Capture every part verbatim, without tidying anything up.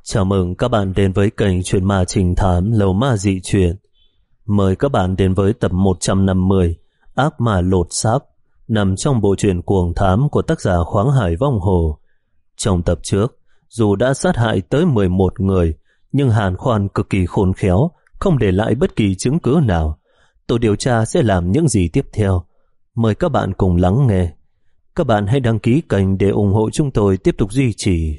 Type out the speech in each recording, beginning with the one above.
Chào mừng các bạn đến với kênh Chuyện Ma Trình Thám Lầu Ma Dị Chuyện. Mời các bạn đến với tập một trăm năm mươi Ác Ma Lột Xác, nằm trong bộ truyện Cuồng Thám của tác giả Khoáng Hải Vong Hồ. Trong tập trước, dù đã sát hại tới mười một người, nhưng Hàn Khoan cực kỳ khôn khéo, không để lại bất kỳ chứng cứ nào. Tổ điều tra sẽ làm những gì tiếp theo? Mời các bạn cùng lắng nghe. Các bạn hãy đăng ký kênh để ủng hộ chúng tôi tiếp tục duy trì.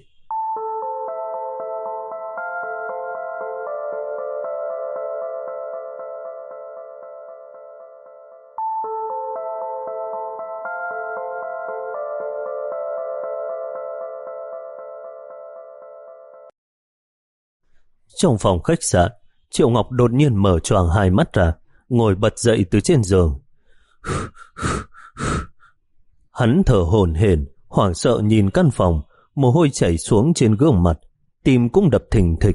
Trong phòng khách sạn, Triệu Ngọc đột nhiên mở choàng hai mắt ra, ngồi bật dậy từ trên giường. Hắn thở hổn hển, hoảng sợ nhìn căn phòng, mồ hôi chảy xuống trên gương mặt, tim cũng đập thình thịch.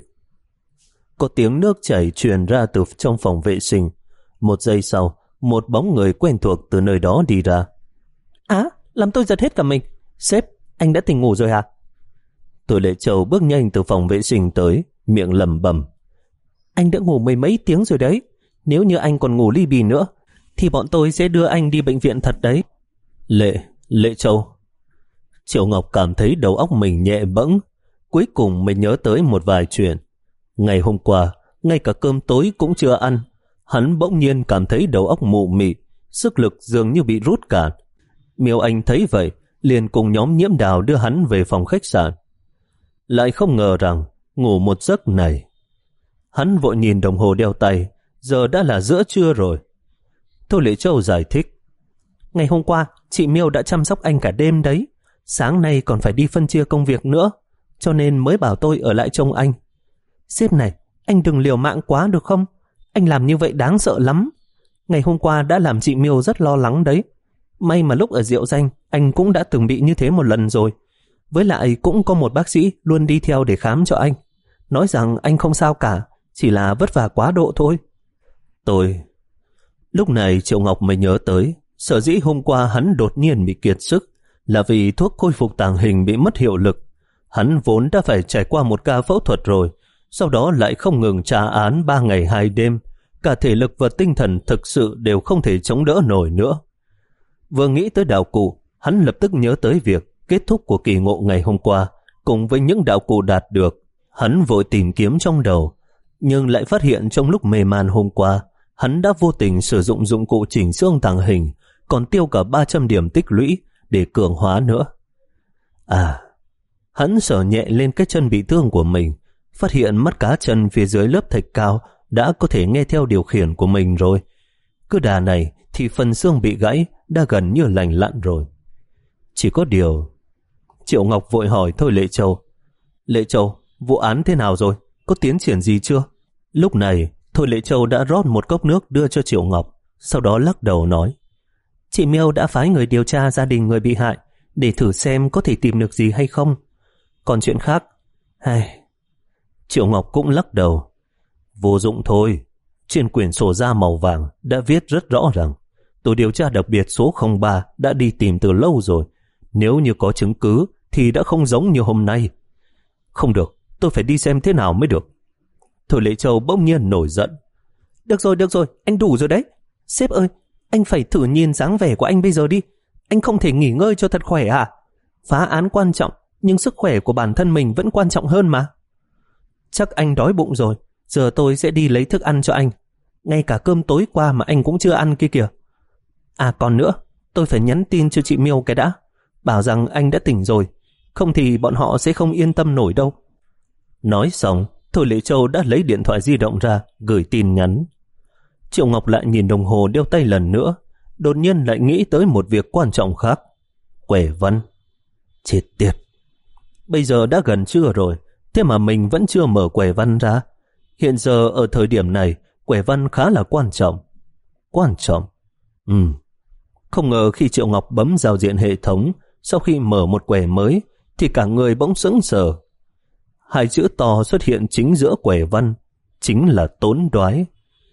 Có tiếng nước chảy truyền ra từ trong phòng vệ sinh. Một giây sau, một bóng người quen thuộc từ nơi đó đi ra. Á, à, làm tôi giật hết cả mình. Sếp, anh đã tỉnh ngủ rồi hả? Tôi Lệ Châu bước nhanh từ phòng vệ sinh tới, miệng lẩm bẩm. Anh đã ngủ mấy mấy tiếng rồi đấy. Nếu như anh còn ngủ li bì nữa, thì bọn tôi sẽ đưa anh đi bệnh viện thật đấy. Lệ, Lệ Châu. Triệu Ngọc cảm thấy đầu óc mình nhẹ bẫng. Cuối cùng mới nhớ tới một vài chuyện. Ngày hôm qua, ngay cả cơm tối cũng chưa ăn. Hắn bỗng nhiên cảm thấy đầu óc mụ mị, sức lực dường như bị rút cạn. Miêu Anh thấy vậy, liền cùng nhóm Nhiễm Đào đưa hắn về phòng khách sạn. Lại không ngờ rằng, ngủ một giấc này. Hắn vội nhìn đồng hồ đeo tay, giờ đã là giữa trưa rồi. Tô Lệ Châu giải thích. Ngày hôm qua, chị Miêu đã chăm sóc anh cả đêm đấy. Sáng nay còn phải đi phân chia công việc nữa, cho nên mới bảo tôi ở lại trông anh. Sếp này, anh đừng liều mạng quá được không? Anh làm như vậy đáng sợ lắm. Ngày hôm qua đã làm chị Miêu rất lo lắng đấy. May mà lúc ở Diệu Danh, anh cũng đã từng bị như thế một lần rồi. Với lại cũng có một bác sĩ luôn đi theo để khám cho anh. Nói rằng anh không sao cả, chỉ là vất vả quá độ thôi. Tôi... Lúc này Triệu Ngọc mới nhớ tới, sở dĩ hôm qua hắn đột nhiên bị kiệt sức là vì thuốc khôi phục tàng hình bị mất hiệu lực. Hắn vốn đã phải trải qua một ca phẫu thuật rồi, sau đó lại không ngừng tra án ba ngày hai đêm. Cả thể lực và tinh thần thực sự đều không thể chống đỡ nổi nữa. Vừa nghĩ tới đạo cụ, hắn lập tức nhớ tới việc kết thúc của kỳ ngộ ngày hôm qua, cùng với những đạo cụ đạt được. Hắn vội tìm kiếm trong đầu, nhưng lại phát hiện trong lúc mê man hôm qua, hắn đã vô tình sử dụng dụng cụ chỉnh xương tàng hình, còn tiêu cả ba trăm điểm tích lũy để cường hóa nữa. À, hắn sờ nhẹ lên cái chân bị thương của mình, phát hiện mắt cá chân phía dưới lớp thạch cao đã có thể nghe theo điều khiển của mình rồi. Cứ đà này thì phần xương bị gãy đã gần như lành lặn rồi. Chỉ có điều... Triệu Ngọc vội hỏi Thôi Lệ Châu. Lệ Châu, vụ án thế nào rồi? Có tiến triển gì chưa? Lúc này, Thôi Lệ Châu đã rót một cốc nước đưa cho Triệu Ngọc, sau đó lắc đầu nói. Chị Miêu đã phái người điều tra gia đình người bị hại để thử xem có thể tìm được gì hay không. Còn chuyện khác... Hay... Triệu Ngọc cũng lắc đầu. Vô dụng thôi. Trên quyển sổ da màu vàng đã viết rất rõ rằng tổ điều tra đặc biệt số không ba đã đi tìm từ lâu rồi. Nếu như có chứng cứ thì đã không giống như hôm nay. Không được, tôi phải đi xem thế nào mới được. Thôi Lệ Châu bỗng nhiên nổi giận. Được rồi, được rồi, anh đủ rồi đấy. Sếp ơi, anh phải thử nhìn dáng vẻ của anh bây giờ đi. Anh không thể nghỉ ngơi cho thật khỏe à? Phá án quan trọng, nhưng sức khỏe của bản thân mình vẫn quan trọng hơn mà. Chắc anh đói bụng rồi, giờ tôi sẽ đi lấy thức ăn cho anh. Ngay cả cơm tối qua mà anh cũng chưa ăn kia kìa. À còn nữa, tôi phải nhắn tin cho chị Miêu cái đã, bảo rằng anh đã tỉnh rồi, không thì bọn họ sẽ không yên tâm nổi đâu. Nói xong, Thôi Lệ Châu đã lấy điện thoại di động ra, gửi tin nhắn. Triệu Ngọc lại nhìn đồng hồ đeo tay lần nữa, đột nhiên lại nghĩ tới một việc quan trọng khác. Quẻ văn. Chết tiệt. Bây giờ đã gần trưa rồi, thế mà mình vẫn chưa mở quẻ văn ra. Hiện giờ ở thời điểm này, quẻ văn khá là quan trọng. Quan trọng? Ừ. Không ngờ khi Triệu Ngọc bấm giao diện hệ thống, sau khi mở một quẻ mới, thì cả người bỗng sững sờ. Hai chữ to xuất hiện chính giữa quẻ văn, chính là tốn đoái.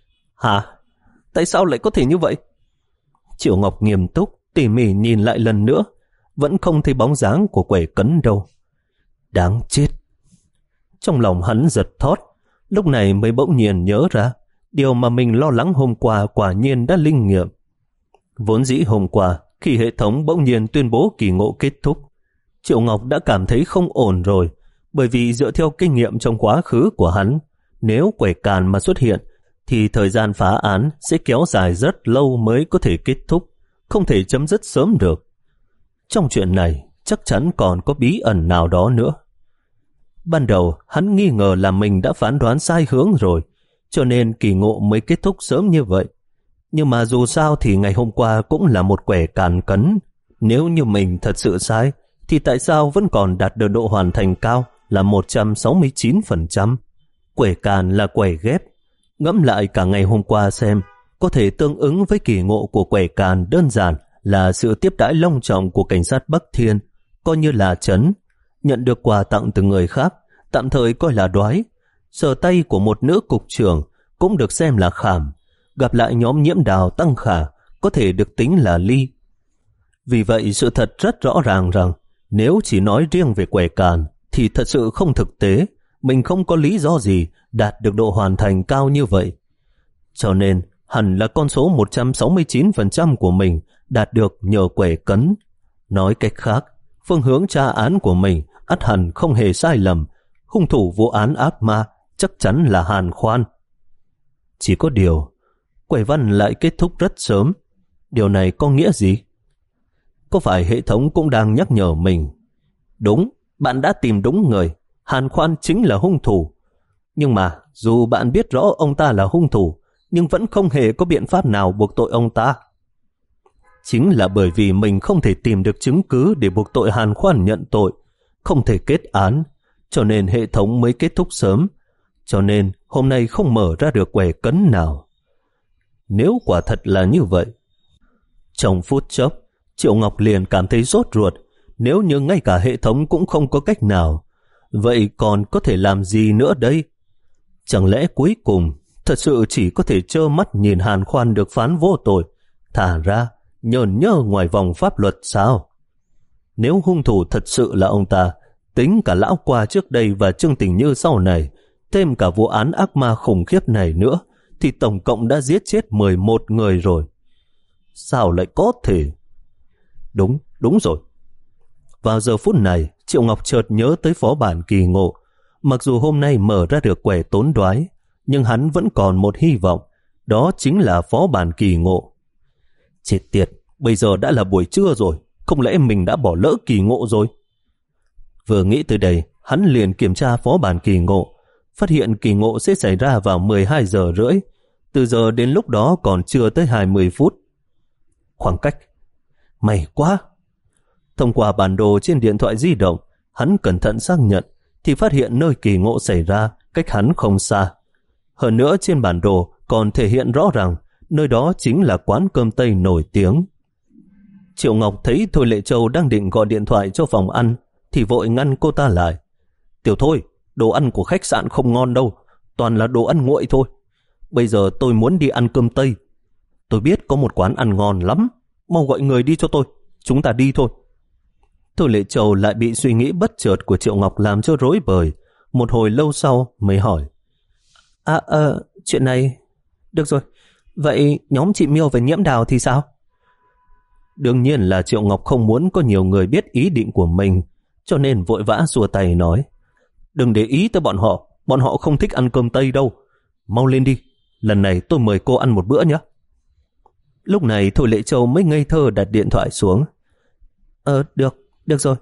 Hả? Tại sao lại có thể như vậy? Triệu Ngọc nghiêm túc, tỉ mỉ nhìn lại lần nữa, vẫn không thấy bóng dáng của quẻ cấn đâu. Đáng chết. Trong lòng hắn giật thót, lúc này mới bỗng nhiên nhớ ra, điều mà mình lo lắng hôm qua quả nhiên đã linh nghiệm. Vốn dĩ hôm qua, khi hệ thống bỗng nhiên tuyên bố kỳ ngộ kết thúc, Triệu Ngọc đã cảm thấy không ổn rồi, bởi vì dựa theo kinh nghiệm trong quá khứ của hắn, nếu quẻ càn mà xuất hiện, thì thời gian phá án sẽ kéo dài rất lâu mới có thể kết thúc, không thể chấm dứt sớm được. Trong chuyện này, chắc chắn còn có bí ẩn nào đó nữa. Ban đầu, hắn nghi ngờ là mình đã phán đoán sai hướng rồi, cho nên kỳ ngộ mới kết thúc sớm như vậy. Nhưng mà dù sao thì ngày hôm qua cũng là một quẻ càn cấn. Nếu như mình thật sự sai, thì tại sao vẫn còn đạt được độ hoàn thành cao là một trăm sáu mươi chín phần trăm? Quẻ càn là quẻ ghép. Ngẫm lại cả ngày hôm qua xem, có thể tương ứng với kỳ ngộ của quẻ càn đơn giản là sự tiếp đãi long trọng của cảnh sát Bắc Thiên, coi như là trấn, nhận được quà tặng từ người khác, tạm thời coi là đoái. Sờ tay của một nữ cục trưởng cũng được xem là khảm. Gặp lại nhóm Nhiễm Đào Tăng Khả có thể được tính là ly. Vì vậy sự thật rất rõ ràng rằng nếu chỉ nói riêng về quẻ càn thì thật sự không thực tế, mình không có lý do gì đạt được độ hoàn thành cao như vậy. Cho nên hẳn là con số một trăm sáu mươi chín phần trăm của mình đạt được nhờ quẻ cấn. Nói cách khác, phương hướng tra án của mình ắt hẳn không hề sai lầm. Hung thủ vụ án ác ma chắc chắn là Hàn Khoan. Chỉ có điều, quẻ văn lại kết thúc rất sớm. Điều này có nghĩa gì? Có phải hệ thống cũng đang nhắc nhở mình? Đúng, bạn đã tìm đúng người. Hàn Khoan chính là hung thủ. Nhưng mà dù bạn biết rõ ông ta là hung thủ, nhưng vẫn không hề có biện pháp nào buộc tội ông ta. Chính là bởi vì mình không thể tìm được chứng cứ để buộc tội Hàn Khoan nhận tội, không thể kết án, cho nên hệ thống mới kết thúc sớm. Cho nên hôm nay không mở ra được quẻ cấn nào. Nếu quả thật là như vậy, trong phút chốc, Triệu Ngọc liền cảm thấy sốt ruột. Nếu như ngay cả hệ thống cũng không có cách nào, vậy còn có thể làm gì nữa đây? Chẳng lẽ cuối cùng thật sự chỉ có thể trơ mắt nhìn Hàn Khoan được phán vô tội, thả ra nhờn nhơ ngoài vòng pháp luật sao? Nếu hung thủ thật sự là ông ta, tính cả lão qua trước đây và Trương Tình Như sau này, thêm cả vụ án ác ma khủng khiếp này nữa, thì tổng cộng đã giết chết mười một người rồi. Sao lại có thể? Đúng, đúng rồi. Vào giờ phút này, Triệu Ngọc chợt nhớ tới phó bản kỳ ngộ. Mặc dù hôm nay mở ra được quẻ tốn đoái, nhưng hắn vẫn còn một hy vọng, đó chính là phó bản kỳ ngộ. Chết tiệt, bây giờ đã là buổi trưa rồi, không lẽ mình đã bỏ lỡ kỳ ngộ rồi? Vừa nghĩ tới đây, hắn liền kiểm tra phó bản kỳ ngộ, phát hiện kỳ ngộ sẽ xảy ra vào mười hai giờ rưỡi, từ giờ đến lúc đó còn chưa tới hai mươi phút. Khoảng cách, may quá. Thông qua bản đồ trên điện thoại di động, hắn cẩn thận xác nhận, thì phát hiện nơi kỳ ngộ xảy ra cách hắn không xa. Hơn nữa trên bản đồ còn thể hiện rõ ràng nơi đó chính là quán cơm Tây nổi tiếng. Triệu Ngọc thấy Thôi Lệ Châu đang định gọi điện thoại cho phòng ăn, thì vội ngăn cô ta lại. Tiểu Thôi, đồ ăn của khách sạn không ngon đâu, toàn là đồ ăn nguội thôi. Bây giờ tôi muốn đi ăn cơm Tây. Tôi biết có một quán ăn ngon lắm, mau gọi người đi cho tôi, chúng ta đi thôi. Thôi Lệ Châu lại bị suy nghĩ bất chợt của Triệu Ngọc làm cho rối bời. Một hồi lâu sau mới hỏi. À, ờ, chuyện này... Được rồi, vậy nhóm chị Miêu và Nhiễm Đào thì sao? Đương nhiên là Triệu Ngọc không muốn có nhiều người biết ý định của mình, cho nên vội vã xua tay nói. Đừng để ý tới bọn họ, bọn họ không thích ăn cơm Tây đâu. Mau lên đi, lần này tôi mời cô ăn một bữa nhé. Lúc này Thôi Lệ Châu mới ngây thơ đặt điện thoại xuống. Ờ, được, được rồi.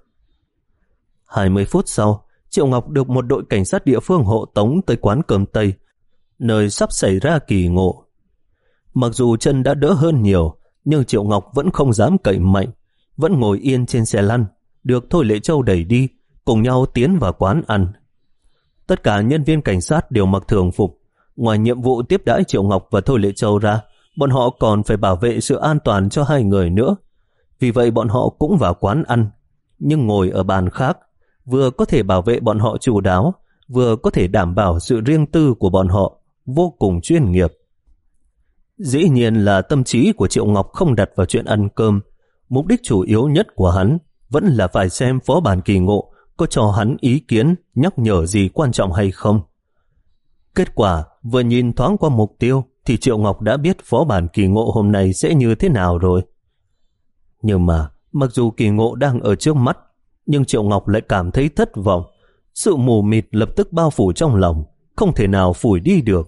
hai mươi phút sau, Triệu Ngọc được một đội cảnh sát địa phương hộ tống tới quán cơm Tây, nơi sắp xảy ra kỳ ngộ. Mặc dù chân đã đỡ hơn nhiều, nhưng Triệu Ngọc vẫn không dám cậy mạnh, vẫn ngồi yên trên xe lăn, được Thôi Lệ Châu đẩy đi, cùng nhau tiến vào quán ăn. Tất cả nhân viên cảnh sát đều mặc thường phục. Ngoài nhiệm vụ tiếp đãi Triệu Ngọc và Thôi Lệ Châu ra, bọn họ còn phải bảo vệ sự an toàn cho hai người nữa. Vì vậy bọn họ cũng vào quán ăn, nhưng ngồi ở bàn khác, vừa có thể bảo vệ bọn họ chu đáo, vừa có thể đảm bảo sự riêng tư của bọn họ, vô cùng chuyên nghiệp. Dĩ nhiên là tâm trí của Triệu Ngọc không đặt vào chuyện ăn cơm. Mục đích chủ yếu nhất của hắn vẫn là phải xem phó bản kỳ ngộ có cho hắn ý kiến, nhắc nhở gì quan trọng hay không. Kết quả, vừa nhìn thoáng qua mục tiêu, thì Triệu Ngọc đã biết phó bản kỳ ngộ hôm nay sẽ như thế nào rồi. Nhưng mà, mặc dù kỳ ngộ đang ở trước mắt, nhưng Triệu Ngọc lại cảm thấy thất vọng. Sự mù mịt lập tức bao phủ trong lòng, không thể nào phủi đi được.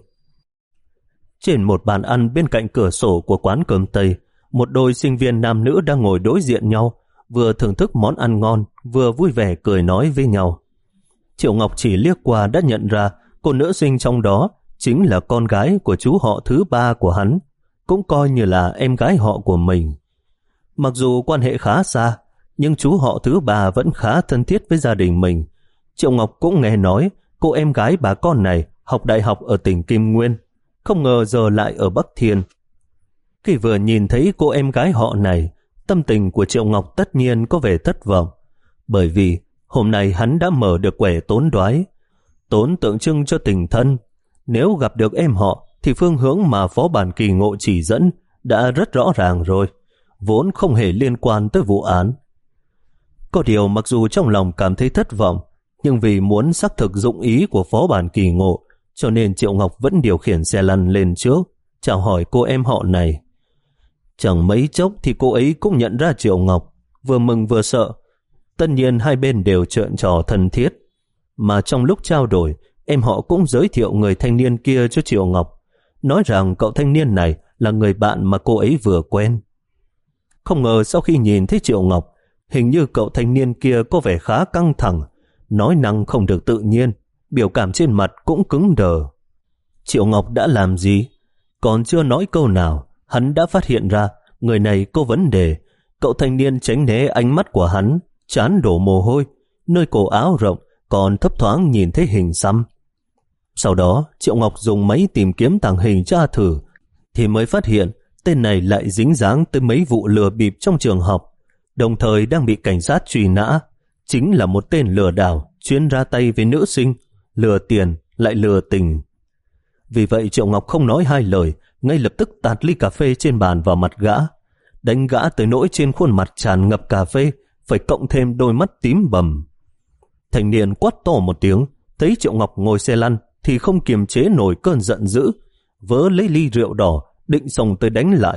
Trên một bàn ăn bên cạnh cửa sổ của quán cơm Tây, một đôi sinh viên nam nữ đang ngồi đối diện nhau, vừa thưởng thức món ăn ngon, vừa vui vẻ cười nói với nhau. Triệu Ngọc chỉ liếc qua đã nhận ra cô nữ sinh trong đó chính là con gái của chú họ thứ ba của hắn, cũng coi như là em gái họ của mình. Mặc dù quan hệ khá xa, nhưng chú họ thứ ba vẫn khá thân thiết với gia đình mình. Triệu Ngọc cũng nghe nói cô em gái bà con này học đại học ở tỉnh Kim Nguyên, không ngờ giờ lại ở Bắc Thiên. Khi vừa nhìn thấy cô em gái họ này, tâm tình của Triệu Ngọc tất nhiên có vẻ thất vọng, bởi vì hôm nay hắn đã mở được quẻ tốn đoái. Tốn tượng trưng cho tình thân. Nếu gặp được em họ thì phương hướng mà phó bản kỳ ngộ chỉ dẫn đã rất rõ ràng rồi, vốn không hề liên quan tới vụ án. Có điều mặc dù trong lòng cảm thấy thất vọng, nhưng vì muốn xác thực dụng ý của phó bản kỳ ngộ, cho nên Triệu Ngọc vẫn điều khiển xe lăn lên trước, chào hỏi cô em họ này. Chẳng mấy chốc thì cô ấy cũng nhận ra Triệu Ngọc, vừa mừng vừa sợ. Tất nhiên hai bên đều trợn trò thân thiết, mà trong lúc trao đổi, em họ cũng giới thiệu người thanh niên kia cho Triệu Ngọc, nói rằng cậu thanh niên này là người bạn mà cô ấy vừa quen. Không ngờ sau khi nhìn thấy Triệu Ngọc, hình như cậu thanh niên kia có vẻ khá căng thẳng, nói năng không được tự nhiên, biểu cảm trên mặt cũng cứng đờ. Triệu Ngọc đã làm gì? Còn chưa nói câu nào, hắn đã phát hiện ra người này có vấn đề. Cậu thanh niên tránh né ánh mắt của hắn, trán đổ mồ hôi, nơi cổ áo rộng còn thấp thoáng nhìn thấy hình xăm. Sau đó Triệu Ngọc dùng máy tìm kiếm tàng hình tra thử, thì mới phát hiện tên này lại dính dáng tới mấy vụ lừa bịp trong trường học, đồng thời đang bị cảnh sát truy nã. Chính là một tên lừa đảo chuyên ra tay với nữ sinh, lừa tiền lại lừa tình. Vì vậy Triệu Ngọc không nói hai lời, ngay lập tức tạt ly cà phê trên bàn vào mặt gã, đánh gã tới nỗi trên khuôn mặt tràn ngập cà phê, phải cộng thêm đôi mắt tím bầm. Thanh niên quát to một tiếng, thấy Triệu Ngọc ngồi xe lăn thì không kiềm chế nổi cơn giận dữ, vớ lấy ly rượu đỏ định xông tới đánh lại.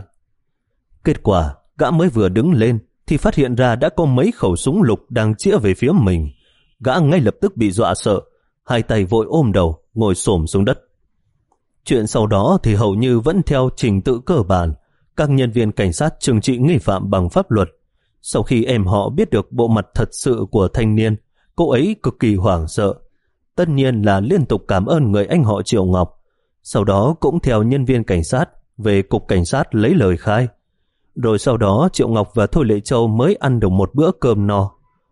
Kết quả gã mới vừa đứng lên thì phát hiện ra đã có mấy khẩu súng lục đang chĩa về phía mình. Gã ngay lập tức bị dọa sợ, hai tay vội ôm đầu ngồi xổm xuống đất. Chuyện sau đó thì hầu như vẫn theo trình tự cơ bản. Các nhân viên cảnh sát trừng trị nghi phạm bằng pháp luật. Sau khi em họ biết được bộ mặt thật sự của thanh niên, cô ấy cực kỳ hoảng sợ. Tất nhiên là liên tục cảm ơn người anh họ Triệu Ngọc. Sau đó cũng theo nhân viên cảnh sát về cục cảnh sát lấy lời khai. Rồi sau đó Triệu Ngọc và Thôi Lệ Châu mới ăn được một bữa cơm no.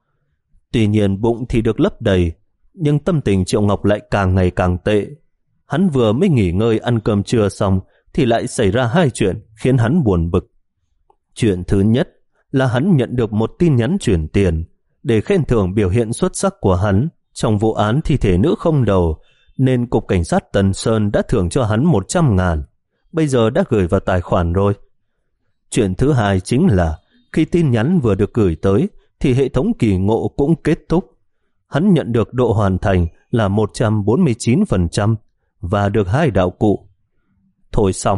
Tuy nhiên bụng thì được lấp đầy, nhưng tâm tình Triệu Ngọc lại càng ngày càng tệ. Hắn vừa mới nghỉ ngơi ăn cơm trưa xong thì lại xảy ra hai chuyện khiến hắn buồn bực. Chuyện thứ nhất là hắn nhận được một tin nhắn chuyển tiền để khen thưởng biểu hiện xuất sắc của hắn trong vụ án thi thể nữ không đầu, nên cục cảnh sát Tần Sơn đã thưởng cho hắn một trăm ngàn, bây giờ đã gửi vào tài khoản rồi. Chuyện thứ hai chính là khi tin nhắn vừa được gửi tới thì hệ thống kỳ ngộ cũng kết thúc. Hắn nhận được độ hoàn thành là một trăm bốn mươi chín phần trăm và được hai đạo cụ. Thôi xong.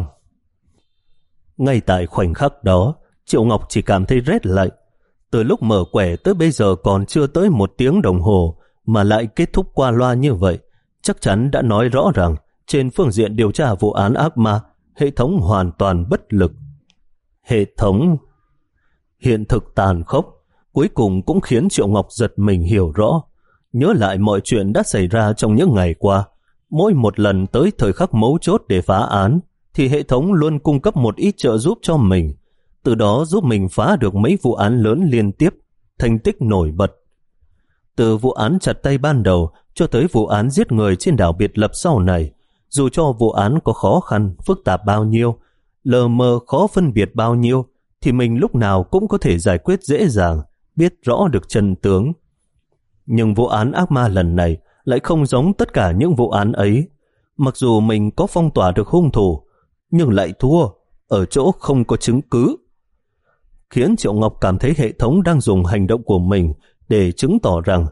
Ngay tại khoảnh khắc đó, Triệu Ngọc chỉ cảm thấy rét lạnh. Từ lúc mở quẻ tới bây giờ còn chưa tới một tiếng đồng hồ mà lại kết thúc qua loa như vậy, chắc chắn đã nói rõ rằng trên phương diện điều tra vụ án ác ma, hệ thống hoàn toàn bất lực. Hệ thống... Hiện thực tàn khốc cuối cùng cũng khiến Triệu Ngọc giật mình hiểu rõ. Nhớ lại mọi chuyện đã xảy ra trong những ngày qua, mỗi một lần tới thời khắc mấu chốt để phá án thì hệ thống luôn cung cấp một ít trợ giúp cho mình, từ đó giúp mình phá được mấy vụ án lớn liên tiếp, thành tích nổi bật. Từ vụ án chặt tay ban đầu cho tới vụ án giết người trên đảo biệt lập sau này, dù cho vụ án có khó khăn, phức tạp bao nhiêu, lờ mờ khó phân biệt bao nhiêu, thì mình lúc nào cũng có thể giải quyết dễ dàng, biết rõ được chân tướng. Nhưng vụ án ác ma lần này lại không giống tất cả những vụ án ấy. Mặc dù mình có phong tỏa được hung thủ, nhưng lại thua ở chỗ không có chứng cứ, khiến Triệu Ngọc cảm thấy hệ thống đang dùng hành động của mình để chứng tỏ rằng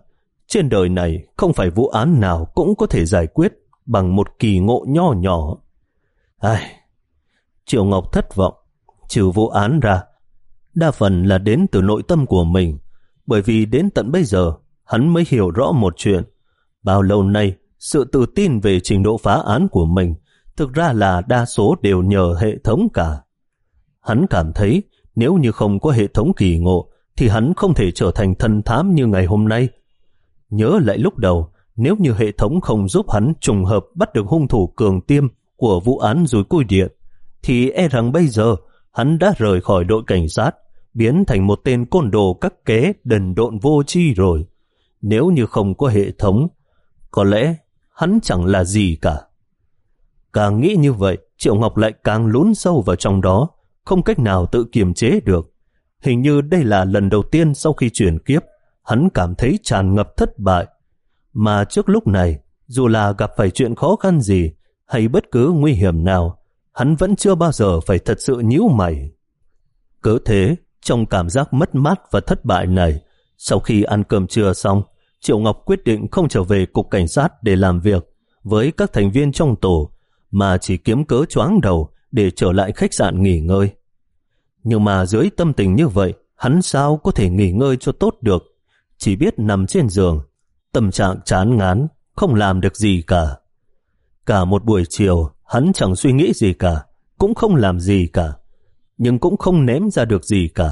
Trên đời này không phải vụ án nào cũng có thể giải quyết bằng một kỳ ngộ nho nhỏ. Ai... Triệu Ngọc thất vọng. Trừ vụ án ra, đa phần là đến từ nội tâm của mình, bởi vì đến tận bây giờ hắn mới hiểu rõ một chuyện. Bao lâu nay, sự tự tin về trình độ phá án của mình thực ra là đa số đều nhờ hệ thống cả. Hắn cảm thấy nếu như không có hệ thống kỳ ngộ thì hắn không thể trở thành thần thám như ngày hôm nay. Nhớ lại lúc đầu, nếu như hệ thống không giúp hắn trùng hợp bắt được hung thủ cường tiêm của vụ án dùi cui điện, thì e rằng bây giờ hắn đã rời khỏi đội cảnh sát, biến thành một tên côn đồ các kế đần độn vô tri rồi. Nếu như không có hệ thống, có lẽ hắn chẳng là gì cả. Càng nghĩ như vậy, Triệu Ngọc lại càng lún sâu vào trong đó, không cách nào tự kiềm chế được. Hình như đây là lần đầu tiên sau khi chuyển kiếp, hắn cảm thấy tràn ngập thất bại. Mà trước lúc này, dù là gặp phải chuyện khó khăn gì hay bất cứ nguy hiểm nào, hắn vẫn chưa bao giờ phải thật sự nhíu mày. Cớ thế, trong cảm giác mất mát và thất bại này, sau khi ăn cơm trưa xong, Triệu Ngọc quyết định không trở về cục cảnh sát để làm việc với các thành viên trong tổ, mà chỉ kiếm cớ choáng đầu để trở lại khách sạn nghỉ ngơi. Nhưng mà dưới tâm tình như vậy, hắn sao có thể nghỉ ngơi cho tốt được, chỉ biết nằm trên giường, tâm trạng chán ngán, không làm được gì cả. Cả một buổi chiều, hắn chẳng suy nghĩ gì cả, cũng không làm gì cả, nhưng cũng không ném ra được gì cả.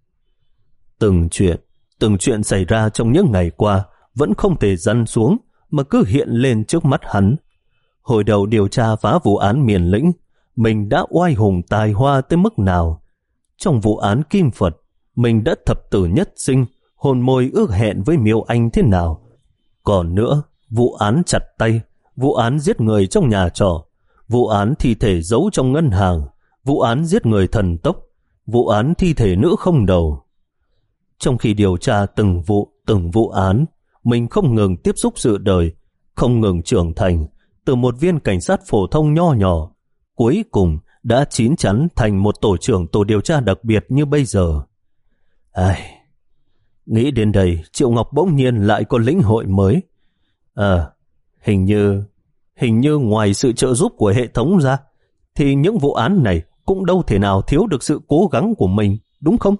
Từng chuyện, từng chuyện xảy ra trong những ngày qua vẫn không thể dằn xuống mà cứ hiện lên trước mắt hắn. Hồi đầu điều tra phá vụ án Miền Lĩnh, mình đã oai hùng tài hoa tới mức nào. Trong vụ án Kim Phật, mình đã thập tử nhất sinh, hôn môi ước hẹn với Miêu Anh thế nào. Còn nữa, vụ án chặt tay, vụ án giết người trong nhà trọ, vụ án thi thể giấu trong ngân hàng, vụ án giết người thần tốc, vụ án thi thể nữ không đầu. Trong khi điều tra từng vụ, từng vụ án, mình không ngừng tiếp xúc sự đời, không ngừng trưởng thành, từ một viên cảnh sát phổ thông nho nhỏ, cuối cùng đã chín chắn thành một tổ trưởng tổ điều tra đặc biệt như bây giờ. Ai... Nghĩ đến đây, Triệu Ngọc bỗng nhiên lại có lĩnh hội mới. À, hình như, hình như ngoài sự trợ giúp của hệ thống ra, thì những vụ án này cũng đâu thể nào thiếu được sự cố gắng của mình, đúng không?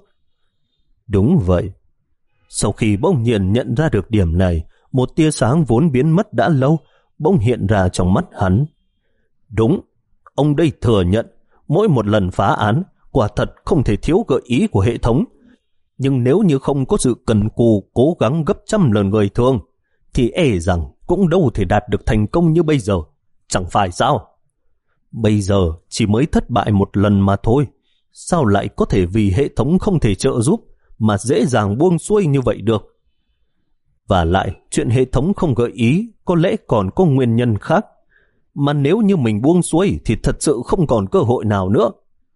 Đúng vậy. Sau khi bỗng nhiên nhận ra được điểm này, một tia sáng vốn biến mất đã lâu, bỗng hiện ra trong mắt hắn. Đúng, ông đây thừa nhận, mỗi một lần phá án, quả thật không thể thiếu gợi ý của hệ thống. Nhưng nếu như không có sự cần cù cố gắng gấp trăm lần người thường, thì e rằng cũng đâu thể đạt được thành công như bây giờ, chẳng phải sao? Bây giờ chỉ mới thất bại một lần mà thôi, sao lại có thể vì hệ thống không thể trợ giúp mà dễ dàng buông xuôi như vậy được? Và lại, chuyện hệ thống không gợi ý có lẽ còn có nguyên nhân khác, mà nếu như mình buông xuôi thì thật sự không còn cơ hội nào nữa.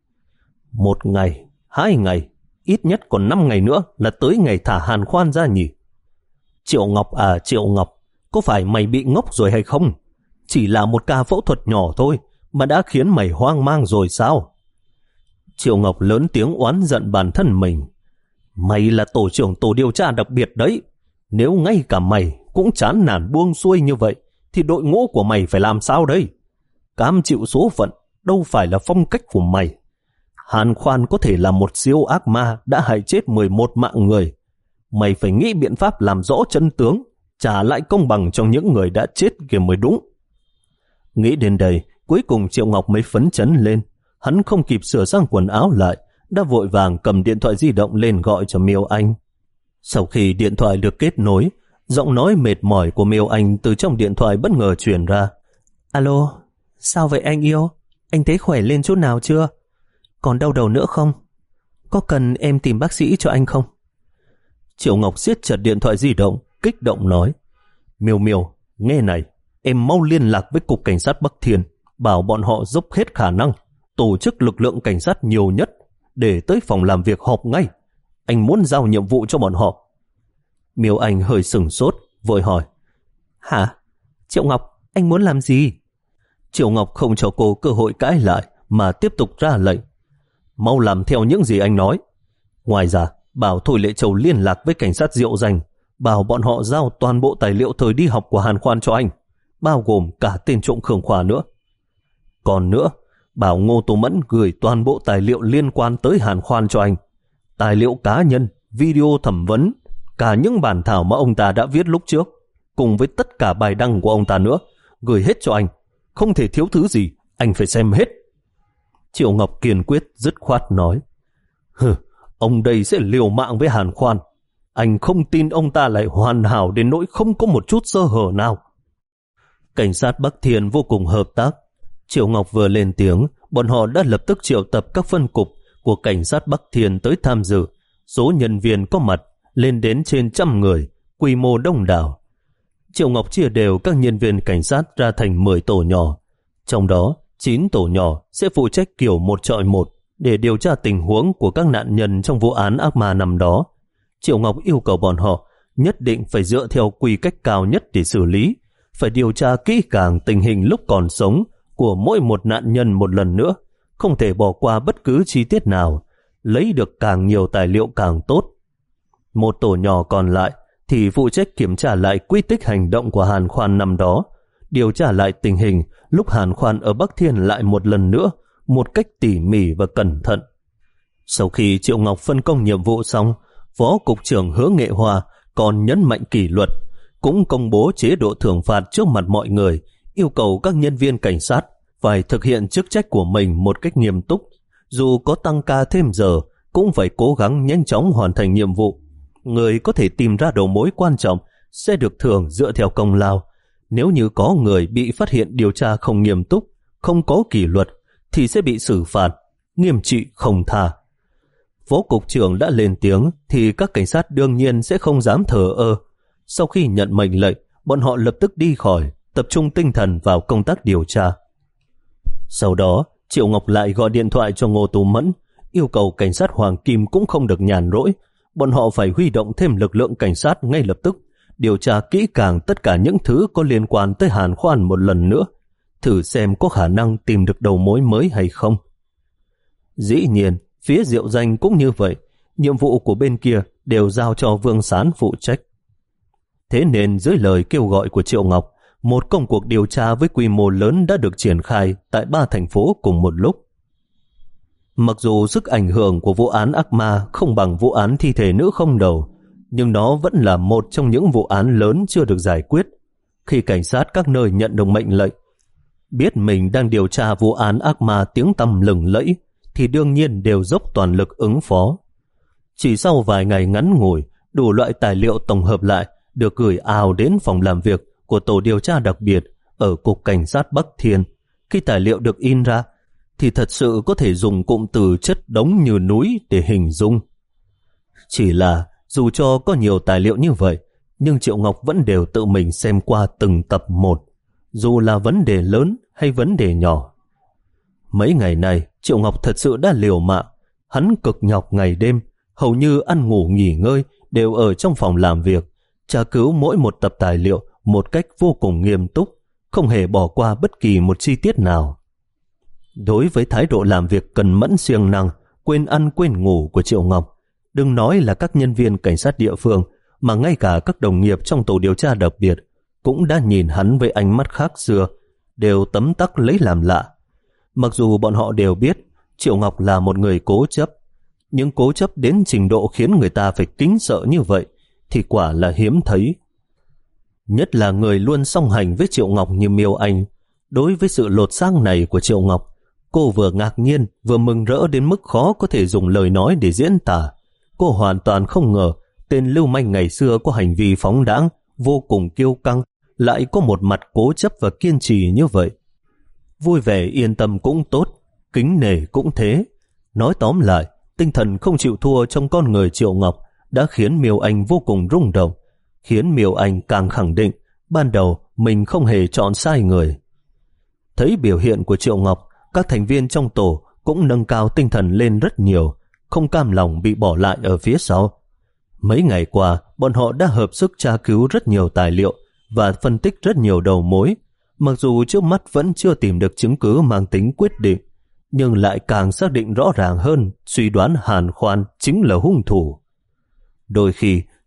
Một ngày, hai ngày, ít nhất còn năm ngày nữa là tới ngày thả Hàn Khoan ra nhỉ? Triệu Ngọc à Triệu Ngọc, có phải mày bị ngốc rồi hay không? Chỉ là một ca phẫu thuật nhỏ thôi mà đã khiến mày hoang mang rồi sao? Triệu Ngọc lớn tiếng oán giận bản thân mình. Mày là tổ trưởng tổ điều tra đặc biệt đấy. Nếu ngay cả mày cũng chán nản buông xuôi như vậy, thì đội ngũ của mày phải làm sao đây? Cam chịu số phận đâu phải là phong cách của mày. Hàn Khoan có thể là một siêu ác ma đã hại chết mười một mạng người. Mày phải nghĩ biện pháp làm rõ chân tướng, trả lại công bằng cho những người đã chết kia mới đúng. Nghĩ đến đây, cuối cùng Triệu Ngọc mới phấn chấn lên. Hắn không kịp sửa sang quần áo lại, đã vội vàng cầm điện thoại di động lên gọi cho Miêu Anh. Sau khi điện thoại được kết nối, giọng nói mệt mỏi của Miêu Anh từ trong điện thoại bất ngờ truyền ra. Alo, sao vậy anh yêu? Anh thấy khỏe lên chút nào chưa? Còn đau đầu nữa không? Có cần em tìm bác sĩ cho anh không? Triệu Ngọc siết chặt điện thoại di động, kích động nói. Miêu Miêu, nghe này, em mau liên lạc với cục cảnh sát Bắc Thiên, bảo bọn họ dốc hết khả năng, tổ chức lực lượng cảnh sát nhiều nhất, để tới phòng làm việc họp ngay. Anh muốn giao nhiệm vụ cho bọn họ. Miêu Anh hơi sửng sốt, vội hỏi. Hả? Triệu Ngọc, anh muốn làm gì? Triệu Ngọc không cho cô cơ hội cãi lại, mà tiếp tục ra lệnh. Mau làm theo những gì anh nói. Ngoài ra, bảo Thôi Lệ Châu liên lạc với cảnh sát Diệu Danh, bảo bọn họ giao toàn bộ tài liệu thời đi học của Hàn Khoan cho anh, bao gồm cả tên trộm Khương Khoa nữa. Còn nữa, bảo Ngô Tô Mẫn gửi toàn bộ tài liệu liên quan tới Hàn Khoan cho anh. Tài liệu cá nhân, video thẩm vấn, cả những bản thảo mà ông ta đã viết lúc trước, cùng với tất cả bài đăng của ông ta nữa, gửi hết cho anh. Không thể thiếu thứ gì, anh phải xem hết. Triệu Ngọc kiên quyết dứt khoát nói. Hừ, ông đây sẽ liều mạng với Hàn Khoan. Anh không tin ông ta lại hoàn hảo đến nỗi không có một chút sơ hở nào. Cảnh sát Bắc Thiên vô cùng hợp tác. Triệu Ngọc vừa lên tiếng, bọn họ đã lập tức triệu tập các phân cục của cảnh sát Bắc Thiên tới tham dự. Số nhân viên có mặt lên đến trên trăm người, quy mô đông đảo. Triệu Ngọc chia đều các nhân viên cảnh sát ra thành mười tổ nhỏ. Trong đó, chín tổ nhỏ sẽ phụ trách kiểu một chọi một để điều tra tình huống của các nạn nhân trong vụ án ác ma năm đó. Triệu Ngọc yêu cầu bọn họ nhất định phải dựa theo quy cách cao nhất để xử lý, phải điều tra kỹ càng tình hình lúc còn sống của mỗi một nạn nhân một lần nữa, không thể bỏ qua bất cứ chi tiết nào, lấy được càng nhiều tài liệu càng tốt. Một tổ nhỏ còn lại thì phụ trách kiểm tra lại quy tích hành động của Hàn Khoan năm đó, điều tra lại tình hình lúc Hàn Khoan ở Bắc Thiên lại một lần nữa, một cách tỉ mỉ và cẩn thận. Sau khi Triệu Ngọc phân công nhiệm vụ xong, Phó Cục trưởng Hứa Nghệ Hoa còn nhấn mạnh kỷ luật, cũng công bố chế độ thưởng phạt trước mặt mọi người, yêu cầu các nhân viên cảnh sát phải thực hiện chức trách của mình một cách nghiêm túc, dù có tăng ca thêm giờ cũng phải cố gắng nhanh chóng hoàn thành nhiệm vụ. Người có thể tìm ra đầu mối quan trọng sẽ được thưởng dựa theo công lao. Nếu như có người bị phát hiện điều tra không nghiêm túc, không có kỷ luật thì sẽ bị xử phạt, nghiêm trị không tha. Phó Cục trưởng đã lên tiếng thì các cảnh sát đương nhiên sẽ không dám thờ ơ. Sau khi nhận mệnh lệnh, bọn họ lập tức đi khỏi, tập trung tinh thần vào công tác điều tra. Sau đó, Triệu Ngọc lại gọi điện thoại cho Ngô Tú Mẫn, yêu cầu cảnh sát Hoàng Kim cũng không được nhàn rỗi. Bọn họ phải huy động thêm lực lượng cảnh sát ngay lập tức, điều tra kỹ càng tất cả những thứ có liên quan tới Hàn Khoan một lần nữa, thử xem có khả năng tìm được đầu mối mới hay không. Dĩ nhiên, phía Diệu Danh cũng như vậy, nhiệm vụ của bên kia đều giao cho Vương Sán phụ trách. Thế nên dưới lời kêu gọi của Triệu Ngọc, một công cuộc điều tra với quy mô lớn đã được triển khai tại ba thành phố cùng một lúc. Mặc dù sức ảnh hưởng của vụ án ác ma không bằng vụ án thi thể nữ không đầu, nhưng nó vẫn là một trong những vụ án lớn chưa được giải quyết. Khi cảnh sát các nơi nhận được mệnh lệnh, biết mình đang điều tra vụ án ác ma tiếng tăm lừng lẫy, thì đương nhiên đều dốc toàn lực ứng phó. Chỉ sau vài ngày ngắn ngủi, đủ loại tài liệu tổng hợp lại được gửi ào đến phòng làm việc của tổ điều tra đặc biệt ở Cục Cảnh sát Bắc Thiên. Khi tài liệu được in ra, thì thật sự có thể dùng cụm từ chất đống như núi để hình dung. Chỉ là dù cho có nhiều tài liệu như vậy, nhưng Triệu Ngọc vẫn đều tự mình xem qua từng tập một, dù là vấn đề lớn hay vấn đề nhỏ. Mấy ngày này, Triệu Ngọc thật sự đã liều mạng. Hắn cực nhọc ngày đêm, hầu như ăn ngủ nghỉ ngơi đều ở trong phòng làm việc, tra cứu mỗi một tập tài liệu một cách vô cùng nghiêm túc, không hề bỏ qua bất kỳ một chi tiết nào. Đối với thái độ làm việc cần mẫn siêng năng, quên ăn quên ngủ của Triệu Ngọc, đừng nói là các nhân viên cảnh sát địa phương, mà ngay cả các đồng nghiệp trong tổ điều tra đặc biệt cũng đã nhìn hắn với ánh mắt khác xưa, đều tấm tắc lấy làm lạ. Mặc dù bọn họ đều biết Triệu Ngọc là một người cố chấp, nhưng cố chấp đến trình độ khiến người ta phải kính sợ như vậy thì quả là hiếm thấy. Nhất là người luôn song hành với Triệu Ngọc như Miêu Anh. Đối với sự lột xác này của Triệu Ngọc, cô vừa ngạc nhiên vừa mừng rỡ đến mức khó có thể dùng lời nói để diễn tả. Cô hoàn toàn không ngờ tên lưu manh ngày xưa có hành vi phóng đãng, vô cùng kiêu căng, lại có một mặt cố chấp và kiên trì như vậy. Vui vẻ yên tâm cũng tốt, kính nể cũng thế. Nói tóm lại, tinh thần không chịu thua trong con người Triệu Ngọc đã khiến Miêu Anh vô cùng rung động, khiến Miêu Anh càng khẳng định ban đầu mình không hề chọn sai người. Thấy biểu hiện của Triệu Ngọc, các thành viên trong tổ cũng nâng cao tinh thần lên rất nhiều, không cam lòng bị bỏ lại ở phía sau. Mấy ngày qua, bọn họ đã hợp sức tra cứu rất nhiều tài liệu và phân tích rất nhiều đầu mối. Mặc dù trước mắt vẫn chưa tìm được chứng cứ mang tính quyết định, nhưng lại càng xác định rõ ràng hơn suy đoán Hàn Khoan chính là hung thủ. Đôi khi,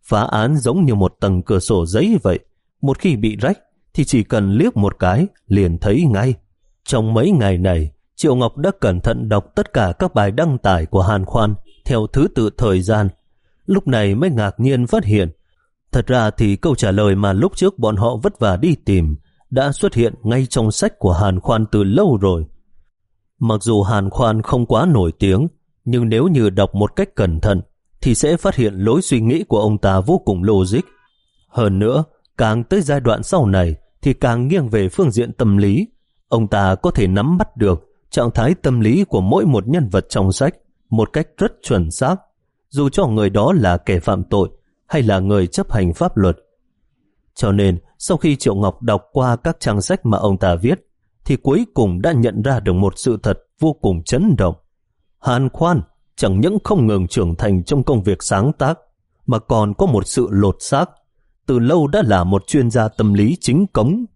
Phá án giống như một tầng cửa sổ giấy vậy, một khi bị rách thì chỉ cần liếc một cái liền thấy ngay. Trong mấy ngày này, Triệu Ngọc đã cẩn thận đọc tất cả các bài đăng tải của Hàn Khoan theo thứ tự thời gian. Lúc này mới ngạc nhiên phát hiện, thật ra thì câu trả lời mà lúc trước bọn họ vất vả đi tìm đã xuất hiện ngay trong sách của Hàn Khoan từ lâu rồi. Mặc dù Hàn Khoan không quá nổi tiếng, nhưng nếu như đọc một cách cẩn thận thì sẽ phát hiện lối suy nghĩ của ông ta vô cùng logic. Hơn nữa, càng tới giai đoạn sau này thì càng nghiêng về phương diện tâm lý. Ông ta có thể nắm bắt được trạng thái tâm lý của mỗi một nhân vật trong sách một cách rất chuẩn xác, dù cho người đó là kẻ phạm tội hay là người chấp hành pháp luật. Cho nên, sau khi Triệu Ngọc đọc qua các trang sách mà ông ta viết, thì cuối cùng đã nhận ra được một sự thật vô cùng chấn động. Hàn Khoan chẳng những không ngừng trưởng thành trong công việc sáng tác, mà còn có một sự lột xác, từ lâu đã là một chuyên gia tâm lý chính cống.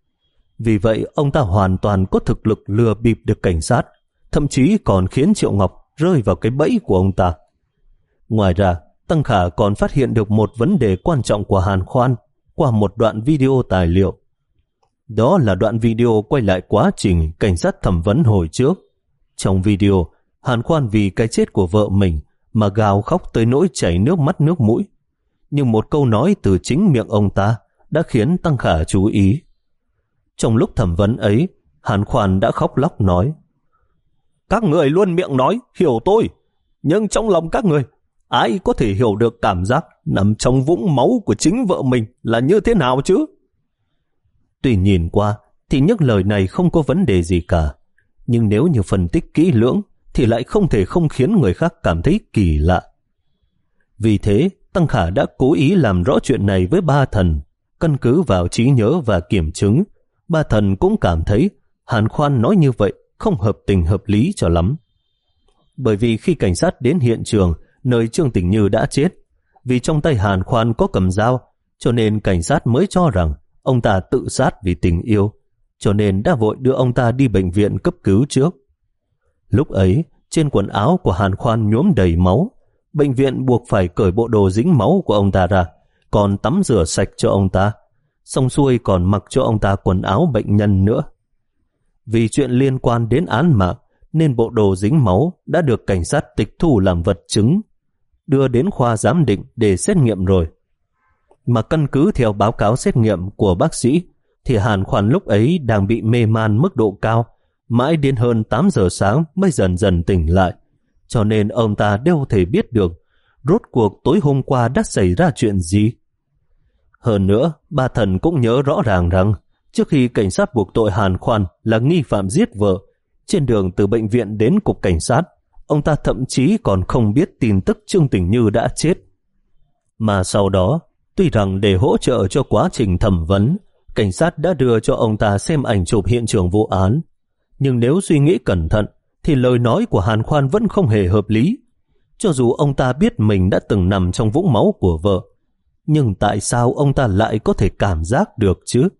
Vì vậy, ông ta hoàn toàn có thực lực lừa bịp được cảnh sát, thậm chí còn khiến Triệu Ngọc rơi vào cái bẫy của ông ta. Ngoài ra, Tăng Khả còn phát hiện được một vấn đề quan trọng của Hàn Khoan qua một đoạn video tài liệu. Đó là đoạn video quay lại quá trình cảnh sát thẩm vấn hồi trước. Trong video, Hàn Khoan vì cái chết của vợ mình mà gào khóc tới nỗi chảy nước mắt nước mũi. Nhưng một câu nói từ chính miệng ông ta đã khiến Tăng Khả chú ý. Trong lúc thẩm vấn ấy, Hàn Khoan đã khóc lóc nói: "Các người luôn miệng nói hiểu tôi, nhưng trong lòng các người, ai có thể hiểu được cảm giác nằm trong vũng máu của chính vợ mình là như thế nào chứ?" Tuy nhìn qua thì những lời này không có vấn đề gì cả, nhưng nếu như phân tích kỹ lưỡng thì lại không thể không khiến người khác cảm thấy kỳ lạ. Vì thế, Tăng Khả đã cố ý làm rõ chuyện này với Ba Thần. Căn cứ vào trí nhớ và kiểm chứng, Ba Thần cũng cảm thấy Hàn Khoan nói như vậy không hợp tình hợp lý cho lắm. Bởi vì khi cảnh sát đến hiện trường nơi Trương Tình Như đã chết, vì trong tay Hàn Khoan có cầm dao, cho nên cảnh sát mới cho rằng ông ta tự sát vì tình yêu, cho nên đã vội đưa ông ta đi bệnh viện cấp cứu trước. Lúc ấy, trên quần áo của Hàn Khoan nhuốm đầy máu, bệnh viện buộc phải cởi bộ đồ dính máu của ông ta ra, còn tắm rửa sạch cho ông ta, xong xuôi còn mặc cho ông ta quần áo bệnh nhân nữa. Vì chuyện liên quan đến án mạng, nên bộ đồ dính máu đã được cảnh sát tịch thu làm vật chứng, đưa đến khoa giám định để xét nghiệm rồi. Mà căn cứ theo báo cáo xét nghiệm của bác sĩ, thì Hàn Khoan lúc ấy đang bị mê man mức độ cao, mãi đến hơn tám giờ sáng mới dần dần tỉnh lại, cho nên ông ta đâu thể biết được rốt cuộc tối hôm qua đã xảy ra chuyện gì. Hơn nữa, Ba Thần cũng nhớ rõ ràng rằng trước khi cảnh sát buộc tội Hàn Khoan là nghi phạm giết vợ, trên đường từ bệnh viện đến cục cảnh sát, ông ta thậm chí còn không biết tin tức Trương Tình Như đã chết. Mà sau đó, tuy rằng để hỗ trợ cho quá trình thẩm vấn, cảnh sát đã đưa cho ông ta xem ảnh chụp hiện trường vụ án. Nhưng nếu suy nghĩ cẩn thận, thì lời nói của Hàn Khoan vẫn không hề hợp lý. Cho dù ông ta biết mình đã từng nằm trong vũng máu của vợ, nhưng tại sao ông ta lại có thể cảm giác được chứ?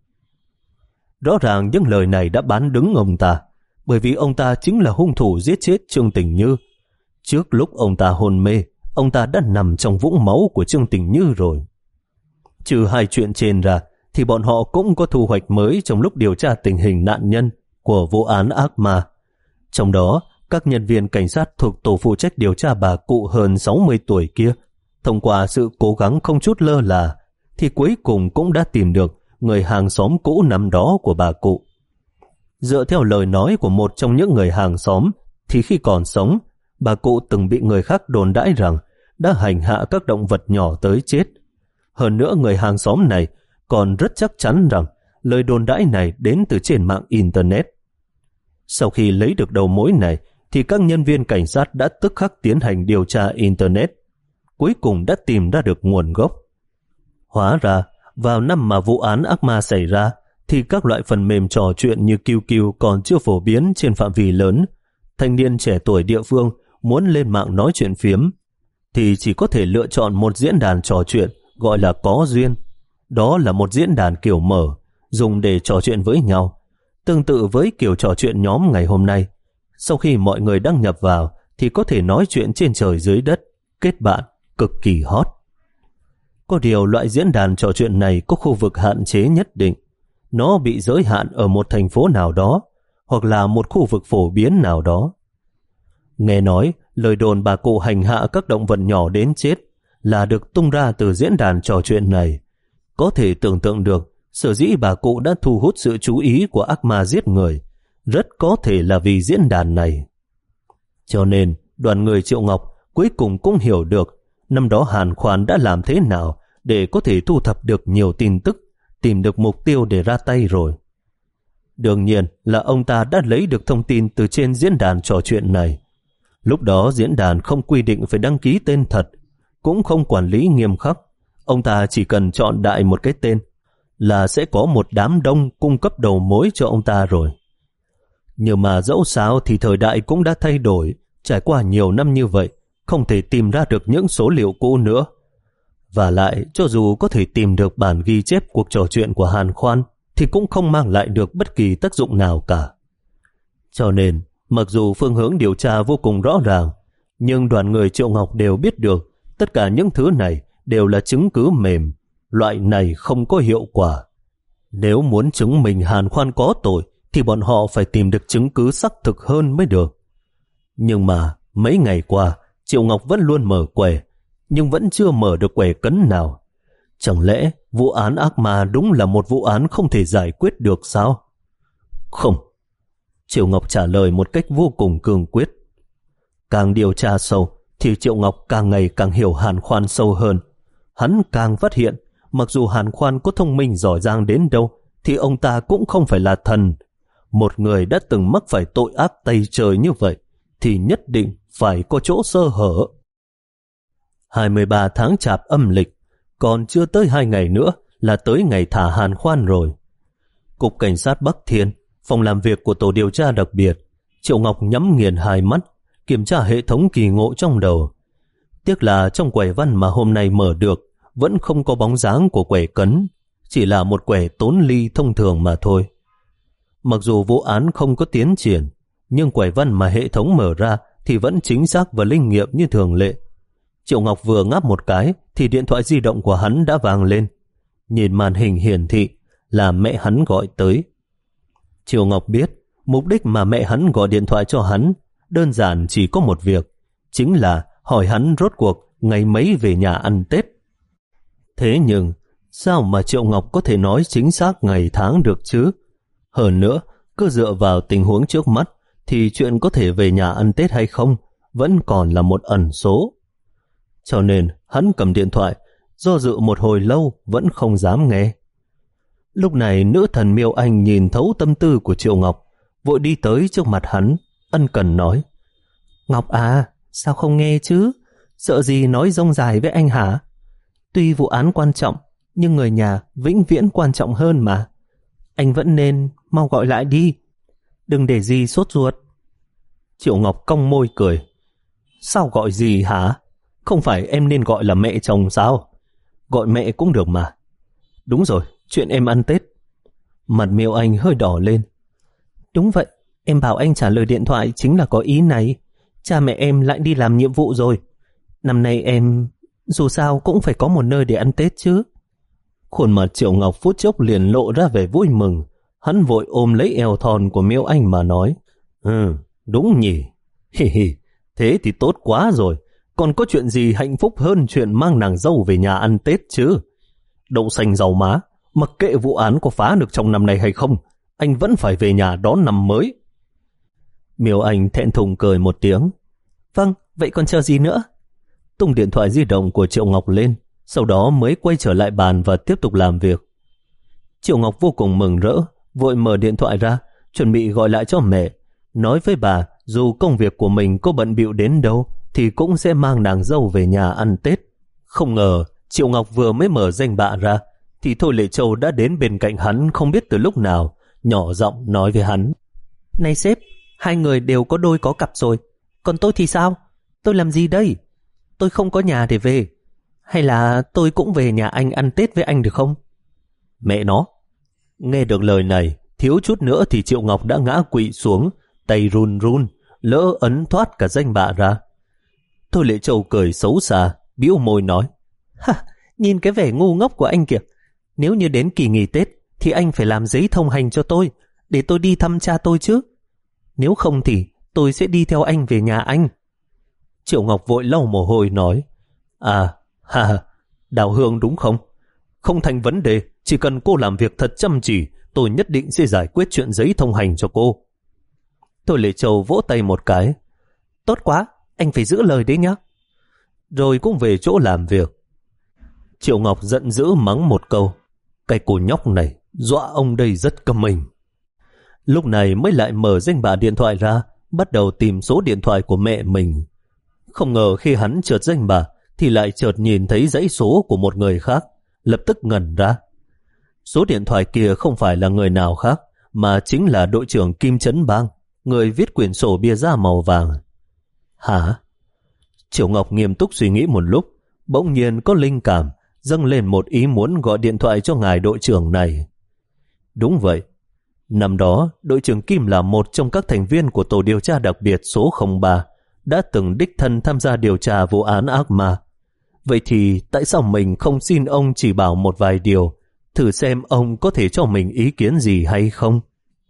Rõ ràng những lời này đã bán đứng ông ta, bởi vì ông ta chính là hung thủ giết chết Trương Tình Như. Trước lúc ông ta hôn mê, ông ta đã nằm trong vũng máu của Trương Tình Như rồi. Trừ hai chuyện trên ra, thì bọn họ cũng có thu hoạch mới trong lúc điều tra tình hình nạn nhân của vụ án ác ma. Trong đó, các nhân viên cảnh sát thuộc tổ phụ trách điều tra bà cụ hơn sáu mươi tuổi kia, thông qua sự cố gắng không chút lơ là, thì cuối cùng cũng đã tìm được người hàng xóm cũ năm đó của bà cụ. Dựa theo lời nói của một trong những người hàng xóm, thì khi còn sống, bà cụ từng bị người khác đồn đãi rằng đã hành hạ các động vật nhỏ tới chết. Hơn nữa, người hàng xóm này còn rất chắc chắn rằng lời đồn đãi này đến từ trên mạng Internet. Sau khi lấy được đầu mối này, thì các nhân viên cảnh sát đã tức khắc tiến hành điều tra Internet. Cuối cùng đã tìm ra được nguồn gốc. Hóa ra, vào năm mà vụ án ác ma xảy ra, thì các loại phần mềm trò chuyện như Q Q còn chưa phổ biến trên phạm vi lớn. Thanh niên trẻ tuổi địa phương muốn lên mạng nói chuyện phiếm, thì chỉ có thể lựa chọn một diễn đàn trò chuyện gọi là Có Duyên. Đó là một diễn đàn kiểu mở, dùng để trò chuyện với nhau. Tương tự với kiểu trò chuyện nhóm ngày hôm nay, sau khi mọi người đăng nhập vào thì có thể nói chuyện trên trời dưới đất, kết bạn, cực kỳ hot. Có điều loại diễn đàn trò chuyện này có khu vực hạn chế nhất định. Nó bị giới hạn ở một thành phố nào đó, hoặc là một khu vực phổ biến nào đó. Nghe nói, lời đồn bà cụ hành hạ các động vật nhỏ đến chết là được tung ra từ diễn đàn trò chuyện này. Có thể tưởng tượng được, sở dĩ bà cụ đã thu hút sự chú ý của ác ma giết người, rất có thể là vì diễn đàn này. Cho nên, đoàn người Triệu Ngọc cuối cùng cũng hiểu được năm đó Hàn Khoan đã làm thế nào để có thể thu thập được nhiều tin tức, tìm được mục tiêu để ra tay rồi. Đương nhiên là ông ta đã lấy được thông tin từ trên diễn đàn trò chuyện này. Lúc đó diễn đàn không quy định phải đăng ký tên thật, cũng không quản lý nghiêm khắc. Ông ta chỉ cần chọn đại một cái tên là sẽ có một đám đông cung cấp đầu mối cho ông ta rồi. Nhưng mà dẫu sao thì thời đại cũng đã thay đổi, trải qua nhiều năm như vậy, không thể tìm ra được những số liệu cũ nữa. Và lại, cho dù có thể tìm được bản ghi chép cuộc trò chuyện của Hàn Khoan, thì cũng không mang lại được bất kỳ tác dụng nào cả. Cho nên, mặc dù phương hướng điều tra vô cùng rõ ràng, nhưng đoàn người Triệu Ngọc đều biết được tất cả những thứ này đều là chứng cứ mềm, loại này không có hiệu quả. Nếu muốn chứng minh Hàn Khoan có tội, thì bọn họ phải tìm được chứng cứ xác thực hơn mới được. Nhưng mà, mấy ngày qua, Triệu Ngọc vẫn luôn mở quẻ, nhưng vẫn chưa mở được quẻ cấn nào. Chẳng lẽ vụ án ác ma đúng là một vụ án không thể giải quyết được sao? Không. Triệu Ngọc trả lời một cách vô cùng cương quyết. Càng điều tra sâu, thì Triệu Ngọc càng ngày càng hiểu Hàn Khoan sâu hơn. Hắn càng phát hiện, mặc dù Hàn Khoan có thông minh giỏi giang đến đâu, thì ông ta cũng không phải là thần. Một người đã từng mắc phải tội ác tày trời như vậy, thì nhất định phải có chỗ sơ hở. hai mươi ba tháng Chạp âm lịch, còn chưa tới hai ngày nữa là tới ngày thả Hàn Khoan rồi. Cục Cảnh sát Bắc Thiên, phòng làm việc của tổ điều tra đặc biệt, Triệu Ngọc nhắm nghiền hai mắt, kiểm tra hệ thống kỳ ngộ trong đầu. Tiếc là trong quẻ văn mà hôm nay mở được vẫn không có bóng dáng của quẻ cấn, chỉ là một quẻ tốn ly thông thường mà thôi. Mặc dù vụ án không có tiến triển, nhưng quẻ văn mà hệ thống mở ra thì vẫn chính xác và linh nghiệm như thường lệ. Triệu Ngọc vừa ngáp một cái thì điện thoại di động của hắn đã vang lên. Nhìn màn hình hiển thị là mẹ hắn gọi tới. Triệu Ngọc biết mục đích mà mẹ hắn gọi điện thoại cho hắn đơn giản chỉ có một việc, chính là hỏi hắn rốt cuộc ngày mấy về nhà ăn Tết. Thế nhưng sao mà Triệu Ngọc có thể nói chính xác ngày tháng được chứ? Hơn nữa, cứ dựa vào tình huống trước mắt thì chuyện có thể về nhà ăn Tết hay không vẫn còn là một ẩn số. Cho nên hắn cầm điện thoại, do dự một hồi lâu vẫn không dám nghe. Lúc này nữ thần Miêu Anh nhìn thấu tâm tư của Triệu Ngọc, vội đi tới trước mặt hắn, ân cần nói: Ngọc à, sao không nghe chứ? Sợ gì nói rông dài với anh hả? Tuy vụ án quan trọng, nhưng người nhà vĩnh viễn quan trọng hơn mà. Anh vẫn nên mau gọi lại đi, đừng để gì sốt ruột. Triệu Ngọc cong môi cười: Sao gọi gì hả? Không phải em nên gọi là mẹ chồng sao? Gọi mẹ cũng được mà. Đúng rồi, chuyện em ăn Tết. Mặt Miêu Anh hơi đỏ lên. Đúng vậy, em bảo anh trả lời điện thoại chính là có ý này. Cha mẹ em lại đi làm nhiệm vụ rồi. Năm nay em dù sao cũng phải có một nơi để ăn Tết chứ. Khuôn mặt Triệu Ngọc phút chốc liền lộ ra vẻ vui mừng. Hắn vội ôm lấy eo thon của Miêu Anh mà nói: Ừ, đúng nhỉ. Hi hi, thế thì tốt quá rồi. Còn có chuyện gì hạnh phúc hơn chuyện mang nàng dâu về nhà ăn Tết chứ? Đậu xanh rau má, mặc kệ vụ án có phá được trong năm này hay không, anh vẫn phải về nhà đón năm mới. Miêu Anh thẹn thùng cười một tiếng. Vâng, vậy còn chờ gì nữa? Tung điện thoại di động của Triệu Ngọc lên, sau đó mới quay trở lại bàn và tiếp tục làm việc. Triệu Ngọc vô cùng mừng rỡ, vội mở điện thoại ra, chuẩn bị gọi lại cho mẹ, nói với bà dù công việc của mình có bận bịu đến đâu thì cũng sẽ mang nàng dâu về nhà ăn Tết. Không ngờ Triệu Ngọc vừa mới mở danh bạ ra thì Thôi Lệ Châu đã đến bên cạnh hắn không biết từ lúc nào, nhỏ giọng nói với hắn: Này sếp, hai người đều có đôi có cặp rồi, còn tôi thì sao? Tôi làm gì đây? Tôi không có nhà để về. Hay là tôi cũng về nhà anh ăn Tết với anh được không? Mẹ nó! Nghe được lời này, thiếu chút nữa thì Triệu Ngọc đã ngã quỵ xuống, tay run run, lỡ ấn thoát cả danh bạ ra. Thôi Lệ Châu cười xấu xa, bĩu môi nói: Ha, Nhìn cái vẻ ngu ngốc của anh kìa. Nếu như đến kỳ nghỉ Tết thì anh phải làm giấy thông hành cho tôi, để tôi đi thăm cha tôi chứ. Nếu không thì tôi sẽ đi theo anh về nhà anh. Triệu Ngọc vội lau mồ hôi nói, À, ha, Đào Hương đúng không? Không thành vấn đề, chỉ cần cô làm việc thật chăm chỉ, tôi nhất định sẽ giải quyết chuyện giấy thông hành cho cô. Tô Lệ Châu vỗ tay một cái. Tốt quá, anh phải giữ lời đấy nhá. Rồi cũng về chỗ làm việc. Triệu Ngọc giận dữ mắng một câu, cái cô nhóc này dọa ông đây rất căm mình. Lúc này mới lại mở danh bạ điện thoại ra, bắt đầu tìm số điện thoại của mẹ mình. Không ngờ khi hắn chợt danh bạ thì lại chợt nhìn thấy dãy số của một người khác, lập tức ngẩn ra. Số điện thoại kia không phải là người nào khác, mà chính là đội trưởng Kim Trấn Bang, người viết quyển sổ bia da màu vàng. Hả? Triệu Ngọc nghiêm túc suy nghĩ một lúc, bỗng nhiên có linh cảm, dâng lên một ý muốn gọi điện thoại cho ngài đội trưởng này. Đúng vậy, năm đó đội trưởng Kim là một trong các thành viên của tổ điều tra đặc biệt số không ba, đã từng đích thân tham gia điều tra vụ án ác ma. Vậy thì tại sao mình không xin ông chỉ bảo một vài điều, thử xem ông có thể cho mình ý kiến gì hay không?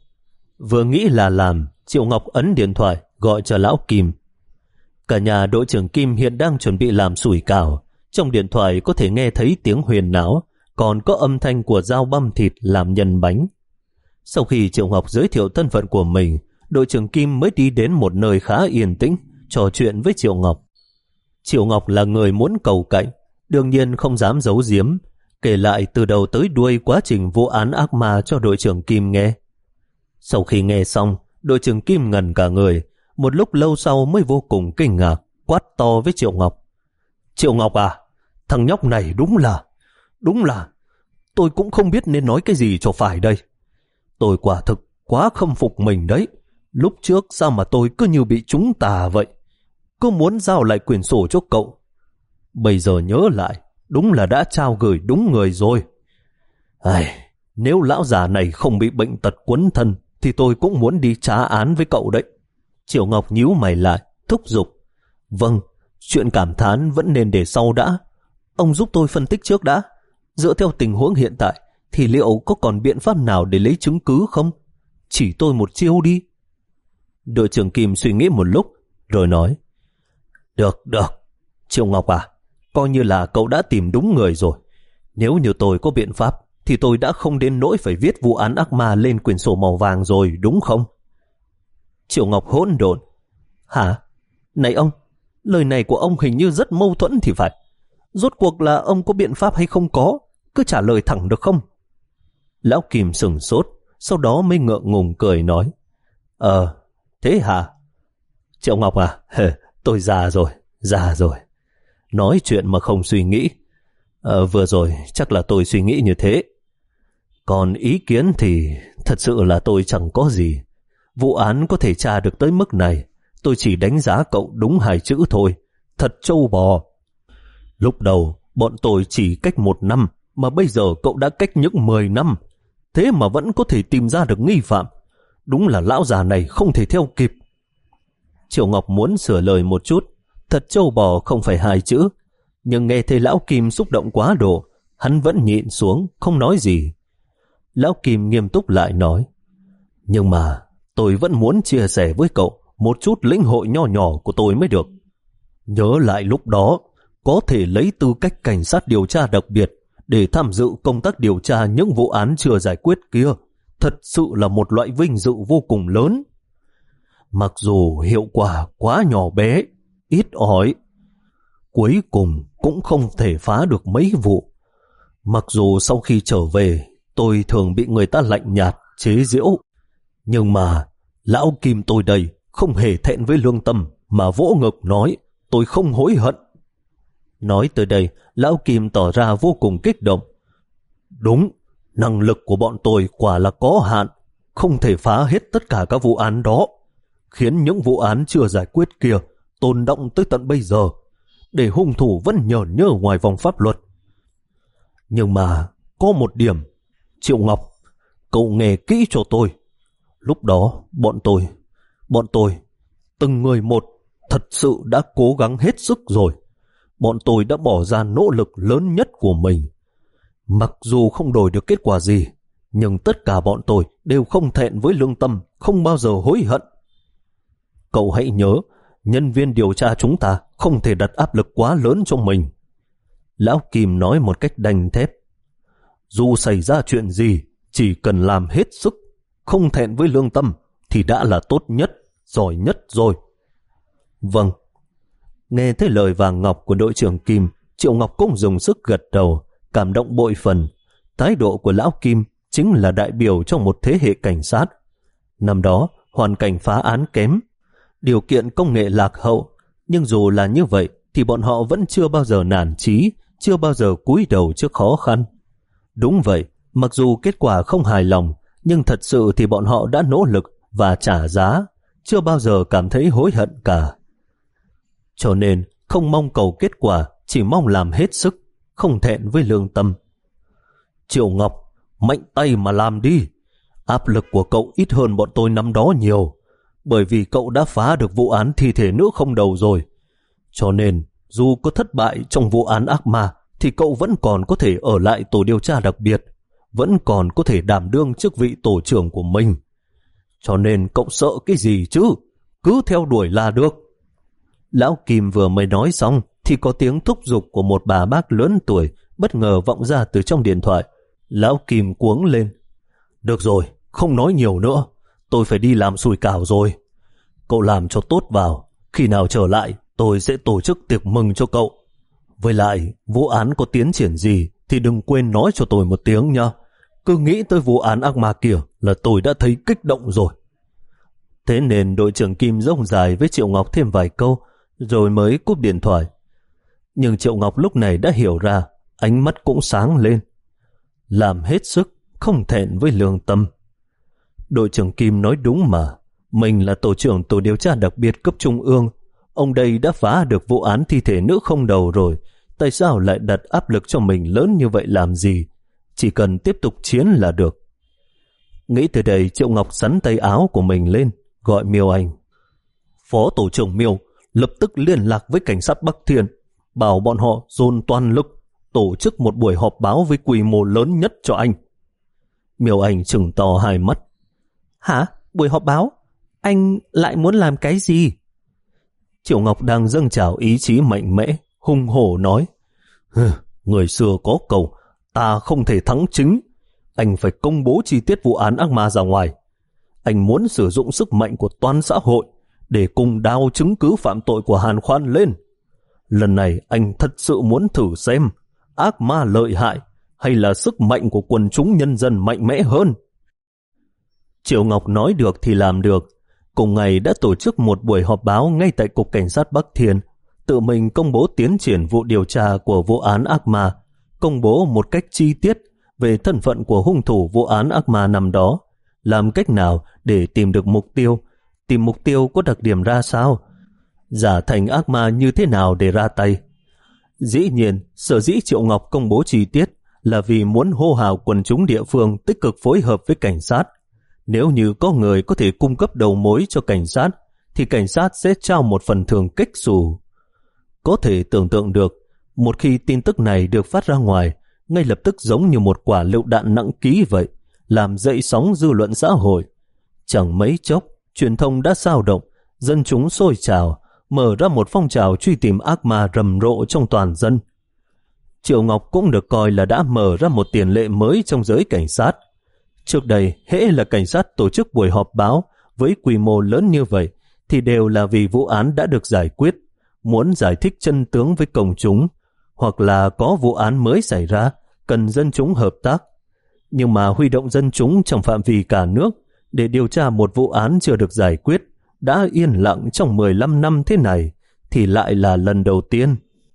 Vừa nghĩ là làm, Triệu Ngọc ấn điện thoại gọi cho lão Kim. Cả nhà đội trưởng Kim hiện đang chuẩn bị làm sủi cảo. Trong điện thoại có thể nghe thấy tiếng huyền náo, còn có âm thanh của dao băm thịt làm nhân bánh. Sau khi Triệu Ngọc giới thiệu thân phận của mình, đội trưởng Kim mới đi đến một nơi khá yên tĩnh, trò chuyện với Triệu Ngọc. Triệu Ngọc là người muốn cầu cạnh, đương nhiên không dám giấu giếm, kể lại từ đầu tới đuôi quá trình vụ án ác ma cho đội trưởng Kim nghe. Sau khi nghe xong, đội trưởng Kim ngẩn cả người, một lúc lâu sau mới vô cùng kinh ngạc, quát to với Triệu Ngọc. Triệu Ngọc à, thằng nhóc này đúng là, đúng là, tôi cũng không biết nên nói cái gì cho phải đây. Tôi quả thực quá khâm phục mình đấy. Lúc trước sao mà tôi cứ như bị trúng tà vậy, cứ muốn giao lại quyển sổ cho cậu. Bây giờ nhớ lại, đúng là đã trao gửi đúng người rồi. Ai, nếu lão già này không bị bệnh tật quấn thân thì tôi cũng muốn đi trả án với cậu đấy. Triệu Ngọc nhíu mày lại, thúc giục. Vâng, chuyện cảm thán vẫn nên để sau đã. Ông giúp tôi phân tích trước đã. Dựa theo tình huống hiện tại thì liệu có còn biện pháp nào để lấy chứng cứ không? Chỉ tôi một chiêu đi. Đội trưởng Kim suy nghĩ một lúc rồi nói. Được, được. Triệu Ngọc à, coi như là cậu đã tìm đúng người rồi. Nếu như tôi có biện pháp thì tôi đã không đến nỗi phải viết vụ án ác ma lên quyển sổ màu vàng rồi, đúng không? Triệu Ngọc hỗn độn. Hả? Này ông, lời này của ông hình như rất mâu thuẫn thì phải. Rốt cuộc là ông có biện pháp hay không có? Cứ trả lời thẳng được không? Lão Kim sửng sốt, sau đó mới ngượng ngùng cười nói. Ờ, thế hả? Triệu Ngọc à, tôi già rồi, già rồi. Nói chuyện mà không suy nghĩ. Ờ, vừa rồi chắc là tôi suy nghĩ như thế. Còn ý kiến thì thật sự là tôi chẳng có gì. Vụ án có thể tra được tới mức này, tôi chỉ đánh giá cậu đúng hai chữ thôi. Thật trâu bò. Lúc đầu, bọn tôi chỉ cách một năm, mà bây giờ cậu đã cách những mười năm. Thế mà vẫn có thể tìm ra được nghi phạm. Đúng là lão già này không thể theo kịp. Triệu Ngọc muốn sửa lời một chút. Thật trâu bò không phải hai chữ. Nhưng nghe thấy lão Kim xúc động quá độ, hắn vẫn nhịn xuống, không nói gì. Lão Kim nghiêm túc lại nói. Nhưng mà tôi vẫn muốn chia sẻ với cậu một chút lĩnh hội nho nhỏ của tôi mới được. Nhớ lại lúc đó, có thể lấy tư cách cảnh sát điều tra đặc biệt để tham dự công tác điều tra những vụ án chưa giải quyết kia, thật sự là một loại vinh dự vô cùng lớn. Mặc dù hiệu quả quá nhỏ bé, ít ỏi, cuối cùng cũng không thể phá được mấy vụ. Mặc dù sau khi trở về, tôi thường bị người ta lạnh nhạt, chế giễu, nhưng mà lão Kim tôi đây không hề thẹn với lương tâm mà vỗ ngực nói tôi không hối hận. Nói tới đây, lão Kim tỏ ra vô cùng kích động. Đúng, năng lực của bọn tôi quả là có hạn, không thể phá hết tất cả các vụ án đó, khiến những vụ án chưa giải quyết kia tồn đọng tới tận bây giờ, để hung thủ vẫn nhởn nhơ ngoài vòng pháp luật. Nhưng mà có một điểm, Triệu Ngọc, cậu nghe kỹ cho tôi. Lúc đó bọn tôi, bọn tôi, từng người một, thật sự đã cố gắng hết sức rồi. bọn tôi đã bỏ ra nỗ lực lớn nhất của mình. Mặc dù không đổi được kết quả gì, nhưng tất cả bọn tôi đều không thẹn với lương tâm, không bao giờ hối hận. Cậu hãy nhớ, nhân viên điều tra chúng ta không thể đặt áp lực quá lớn cho mình. Lão Kim nói một cách đanh thép. Dù xảy ra chuyện gì, chỉ cần làm hết sức, không thẹn với lương tâm, thì đã là tốt nhất, giỏi nhất rồi. Vâng. Nghe thấy lời vàng ngọc của đội trưởng Kim, Triệu Ngọc cũng dùng sức gật đầu, cảm động bội phần. Thái độ của Lão Kim chính là đại biểu trong một thế hệ cảnh sát. Năm đó, hoàn cảnh phá án kém, điều kiện công nghệ lạc hậu, nhưng dù là như vậy thì bọn họ vẫn chưa bao giờ nản chí, chưa bao giờ cúi đầu trước khó khăn. Đúng vậy, mặc dù kết quả không hài lòng, nhưng thật sự thì bọn họ đã nỗ lực và trả giá, chưa bao giờ cảm thấy hối hận cả. Cho nên, không mong cầu kết quả, chỉ mong làm hết sức, không thẹn với lương tâm. Triệu Ngọc, mạnh tay mà làm đi. Áp lực của cậu ít hơn bọn tôi năm đó nhiều, bởi vì cậu đã phá được vụ án thi thể nữ không đầu rồi. Cho nên, dù có thất bại trong vụ án ác ma, thì cậu vẫn còn có thể ở lại tổ điều tra đặc biệt, vẫn còn có thể đảm đương chức vị tổ trưởng của mình. Cho nên cậu sợ cái gì chứ? Cứ theo đuổi là được. Lão Kim vừa mới nói xong, thì có tiếng thúc giục của một bà bác lớn tuổi bất ngờ vọng ra từ trong điện thoại. Lão Kim cuống lên. Được rồi, không nói nhiều nữa. Tôi phải đi làm sủi cảo rồi. Cậu làm cho tốt vào. Khi nào trở lại, tôi sẽ tổ chức tiệc mừng cho cậu. Với lại, vụ án có tiến triển gì thì đừng quên nói cho tôi một tiếng nha. Cứ nghĩ tới vụ án ác ma kia là tôi đã thấy kích động rồi. Thế nên đội trưởng Kim rông dài với Triệu Ngọc thêm vài câu, rồi mới cúp điện thoại. Nhưng Triệu Ngọc lúc này đã hiểu ra, ánh mắt cũng sáng lên. Làm hết sức, không thẹn với lương tâm. Đội trưởng Kim nói đúng mà. Mình là tổ trưởng tổ điều tra đặc biệt cấp trung ương. Ông đây đã phá được vụ án thi thể nữ không đầu rồi. Tại sao lại đặt áp lực cho mình lớn như vậy làm gì? Chỉ cần tiếp tục chiến là được. Nghĩ từ đây, Triệu Ngọc sắn tay áo của mình lên, gọi Miêu Anh. Phó tổ trưởng Miêu, lập tức liên lạc với cảnh sát Bắc Thiên, bảo bọn họ dồn toàn lực, tổ chức một buổi họp báo với quy mô lớn nhất cho anh. Miêu Anh trừng to hai mắt. Hả? Buổi họp báo? Anh lại muốn làm cái gì? Triệu Ngọc đang dâng trào ý chí mạnh mẽ, hung hổ nói. Người xưa có câu, ta không thể thắng chính. Anh phải công bố chi tiết vụ án ác ma ra ngoài. Anh muốn sử dụng sức mạnh của toàn xã hội để cùng đào chứng cứ phạm tội của Hàn Khoan lên. Lần này anh thật sự muốn thử xem ác ma lợi hại hay là sức mạnh của quần chúng nhân dân mạnh mẽ hơn. Triệu Ngọc nói được thì làm được. Cùng ngày đã tổ chức một buổi họp báo ngay tại Cục Cảnh sát Bắc Thiên, tự mình công bố tiến triển vụ điều tra của vụ án ác ma, công bố một cách chi tiết về thân phận của hung thủ vụ án ác ma năm đó, làm cách nào để tìm được mục tiêu, tìm mục tiêu có đặc điểm ra sao, giả thành ác ma như thế nào để ra tay. Dĩ nhiên, sở dĩ Triệu Ngọc công bố chi tiết là vì muốn hô hào quần chúng địa phương tích cực phối hợp với cảnh sát. Nếu như có người có thể cung cấp đầu mối cho cảnh sát, thì cảnh sát sẽ trao một phần thưởng kếch xù. Có thể tưởng tượng được, một khi tin tức này được phát ra ngoài, ngay lập tức giống như một quả lựu đạn nặng ký vậy, làm dậy sóng dư luận xã hội. Chẳng mấy chốc, truyền thông đã xao động, dân chúng sôi trào, mở ra một phong trào truy tìm ác ma rầm rộ trong toàn dân. Triệu Ngọc cũng được coi là đã mở ra một tiền lệ mới trong giới cảnh sát. Trước đây, hễ là cảnh sát tổ chức buổi họp báo với quy mô lớn như vậy, thì đều là vì vụ án đã được giải quyết, muốn giải thích chân tướng với công chúng, hoặc là có vụ án mới xảy ra, cần dân chúng hợp tác. Nhưng mà huy động dân chúng trong phạm vi cả nước để điều tra một vụ án chưa được giải quyết, đã yên lặng trong mười lăm năm thế này, thì lại là lần đầu tiên.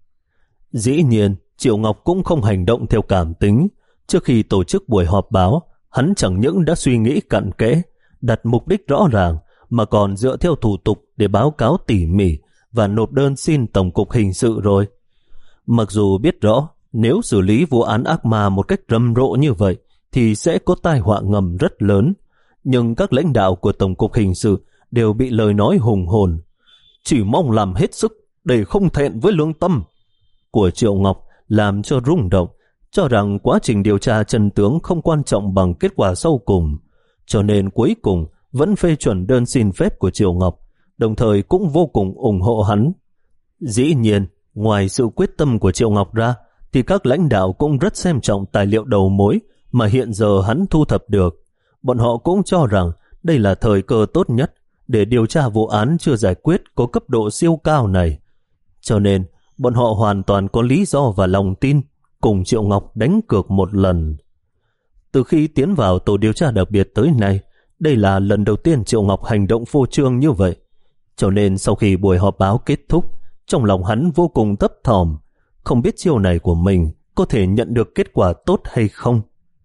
Dĩ nhiên, Triệu Ngọc cũng không hành động theo cảm tính. Trước khi tổ chức buổi họp báo, hắn chẳng những đã suy nghĩ cặn kẽ, đặt mục đích rõ ràng, mà còn dựa theo thủ tục để báo cáo tỉ mỉ và nộp đơn xin Tổng cục Hình sự rồi. Mặc dù biết rõ, nếu xử lý vụ án ác ma một cách rầm rộ như vậy, thì sẽ có tai họa ngầm rất lớn, nhưng các lãnh đạo của Tổng cục Hình sự đều bị lời nói hùng hồn. Chỉ mong làm hết sức để không thẹn với lương tâm. của Triệu Ngọc làm cho rung động, cho rằng quá trình điều tra chân tướng không quan trọng bằng kết quả sau cùng, cho nên cuối cùng vẫn phê chuẩn đơn xin phép của Triệu Ngọc, đồng thời cũng vô cùng ủng hộ hắn. Dĩ nhiên, ngoài sự quyết tâm của Triệu Ngọc ra, thì các lãnh đạo cũng rất xem trọng tài liệu đầu mối mà hiện giờ hắn thu thập được. Bọn họ cũng cho rằng đây là thời cơ tốt nhất để điều tra vụ án chưa giải quyết có cấp độ siêu cao này. Cho nên, bọn họ hoàn toàn có lý do và lòng tin cùng Triệu Ngọc đánh cược một lần. Từ khi tiến vào tổ điều tra đặc biệt tới nay, đây là lần đầu tiên Triệu Ngọc hành động phô trương như vậy. Cho nên sau khi buổi họp báo kết thúc, trong lòng hắn vô cùng thấp thỏm, không biết chiêu này của mình có thể nhận được kết quả tốt hay không.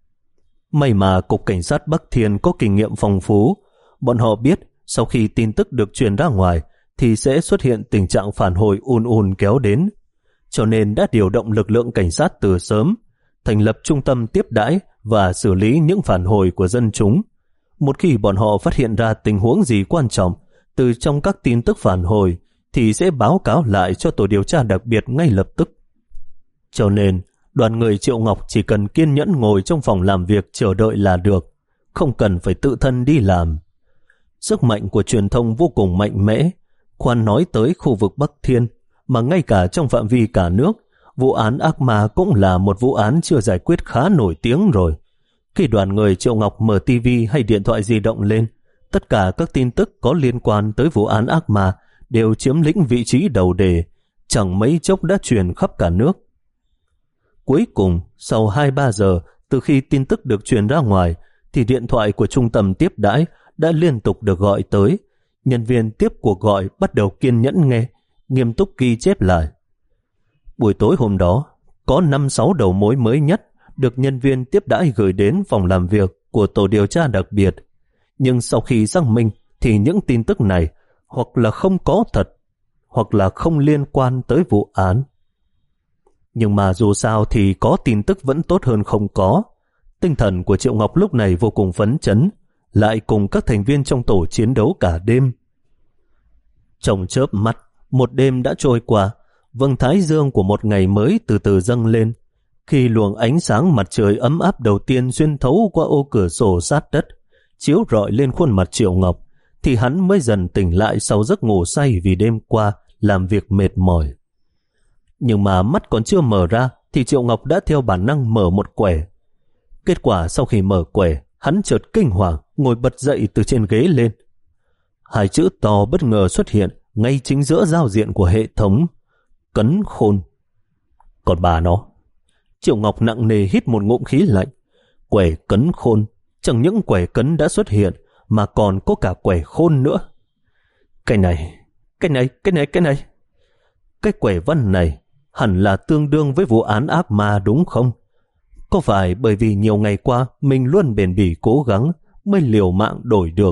May mà Cục Cảnh sát Bắc Thiên có kinh nghiệm phong phú. Bọn họ biết sau khi tin tức được truyền ra ngoài thì sẽ xuất hiện tình trạng phản hồi ùn ùn kéo đến. Cho nên đã điều động lực lượng cảnh sát từ sớm, thành lập trung tâm tiếp đãi và xử lý những phản hồi của dân chúng. Một khi bọn họ phát hiện ra tình huống gì quan trọng từ trong các tin tức phản hồi thì sẽ báo cáo lại cho tổ điều tra đặc biệt ngay lập tức. Cho nên, đoàn người Triệu Ngọc chỉ cần kiên nhẫn ngồi trong phòng làm việc chờ đợi là được, không cần phải tự thân đi làm. Sức mạnh của truyền thông vô cùng mạnh mẽ, khoan nói tới khu vực Bắc Thiên, mà ngay cả trong phạm vi cả nước, vụ án ác ma cũng là một vụ án chưa giải quyết khá nổi tiếng rồi. Khi đoàn người Triệu Ngọc mở ti vi hay điện thoại di động lên, tất cả các tin tức có liên quan tới vụ án ác ma đều chiếm lĩnh vị trí đầu đề, chẳng mấy chốc đã truyền khắp cả nước. Cuối cùng, sau hai ba giờ từ khi tin tức được truyền ra ngoài, thì điện thoại của trung tâm tiếp đãi đã liên tục được gọi tới. Nhân viên tiếp cuộc gọi bắt đầu kiên nhẫn nghe, nghiêm túc ghi chép lại. Buổi tối hôm đó, có năm sáu đầu mối mới nhất được nhân viên tiếp đãi gửi đến phòng làm việc của tổ điều tra đặc biệt. Nhưng sau khi xác minh thì những tin tức này hoặc là không có thật, hoặc là không liên quan tới vụ án. Nhưng mà dù sao thì có tin tức vẫn tốt hơn không có. Tinh thần của Triệu Ngọc lúc này vô cùng phấn chấn, lại cùng các thành viên trong tổ chiến đấu cả đêm. Trong chớp mắt, một đêm đã trôi qua, vầng thái dương của một ngày mới từ từ dâng lên. Khi luồng ánh sáng mặt trời ấm áp đầu tiên xuyên thấu qua ô cửa sổ sát đất, chiếu rọi lên khuôn mặt Triệu Ngọc, thì hắn mới dần tỉnh lại sau giấc ngủ say vì đêm qua làm việc mệt mỏi. Nhưng mà mắt còn chưa mở ra thì Triệu Ngọc đã theo bản năng mở một quẻ. Kết quả sau khi mở quẻ, hắn chợt kinh hoàng ngồi bật dậy từ trên ghế lên. Hai chữ to bất ngờ xuất hiện ngay chính giữa giao diện của hệ thống: Cấn Khôn. Còn bà nó, Triệu Ngọc nặng nề hít một ngụm khí lạnh. Quẻ Cấn Khôn, chẳng những quẻ cấn đã xuất hiện mà còn có cả quẻ khôn nữa. Cái này, cái này, cái này, cái này. Cái quẻ văn này hẳn là tương đương với vụ án ác ma đúng không? Có phải bởi vì nhiều ngày qua mình luôn bền bỉ cố gắng mới liều mạng đổi được?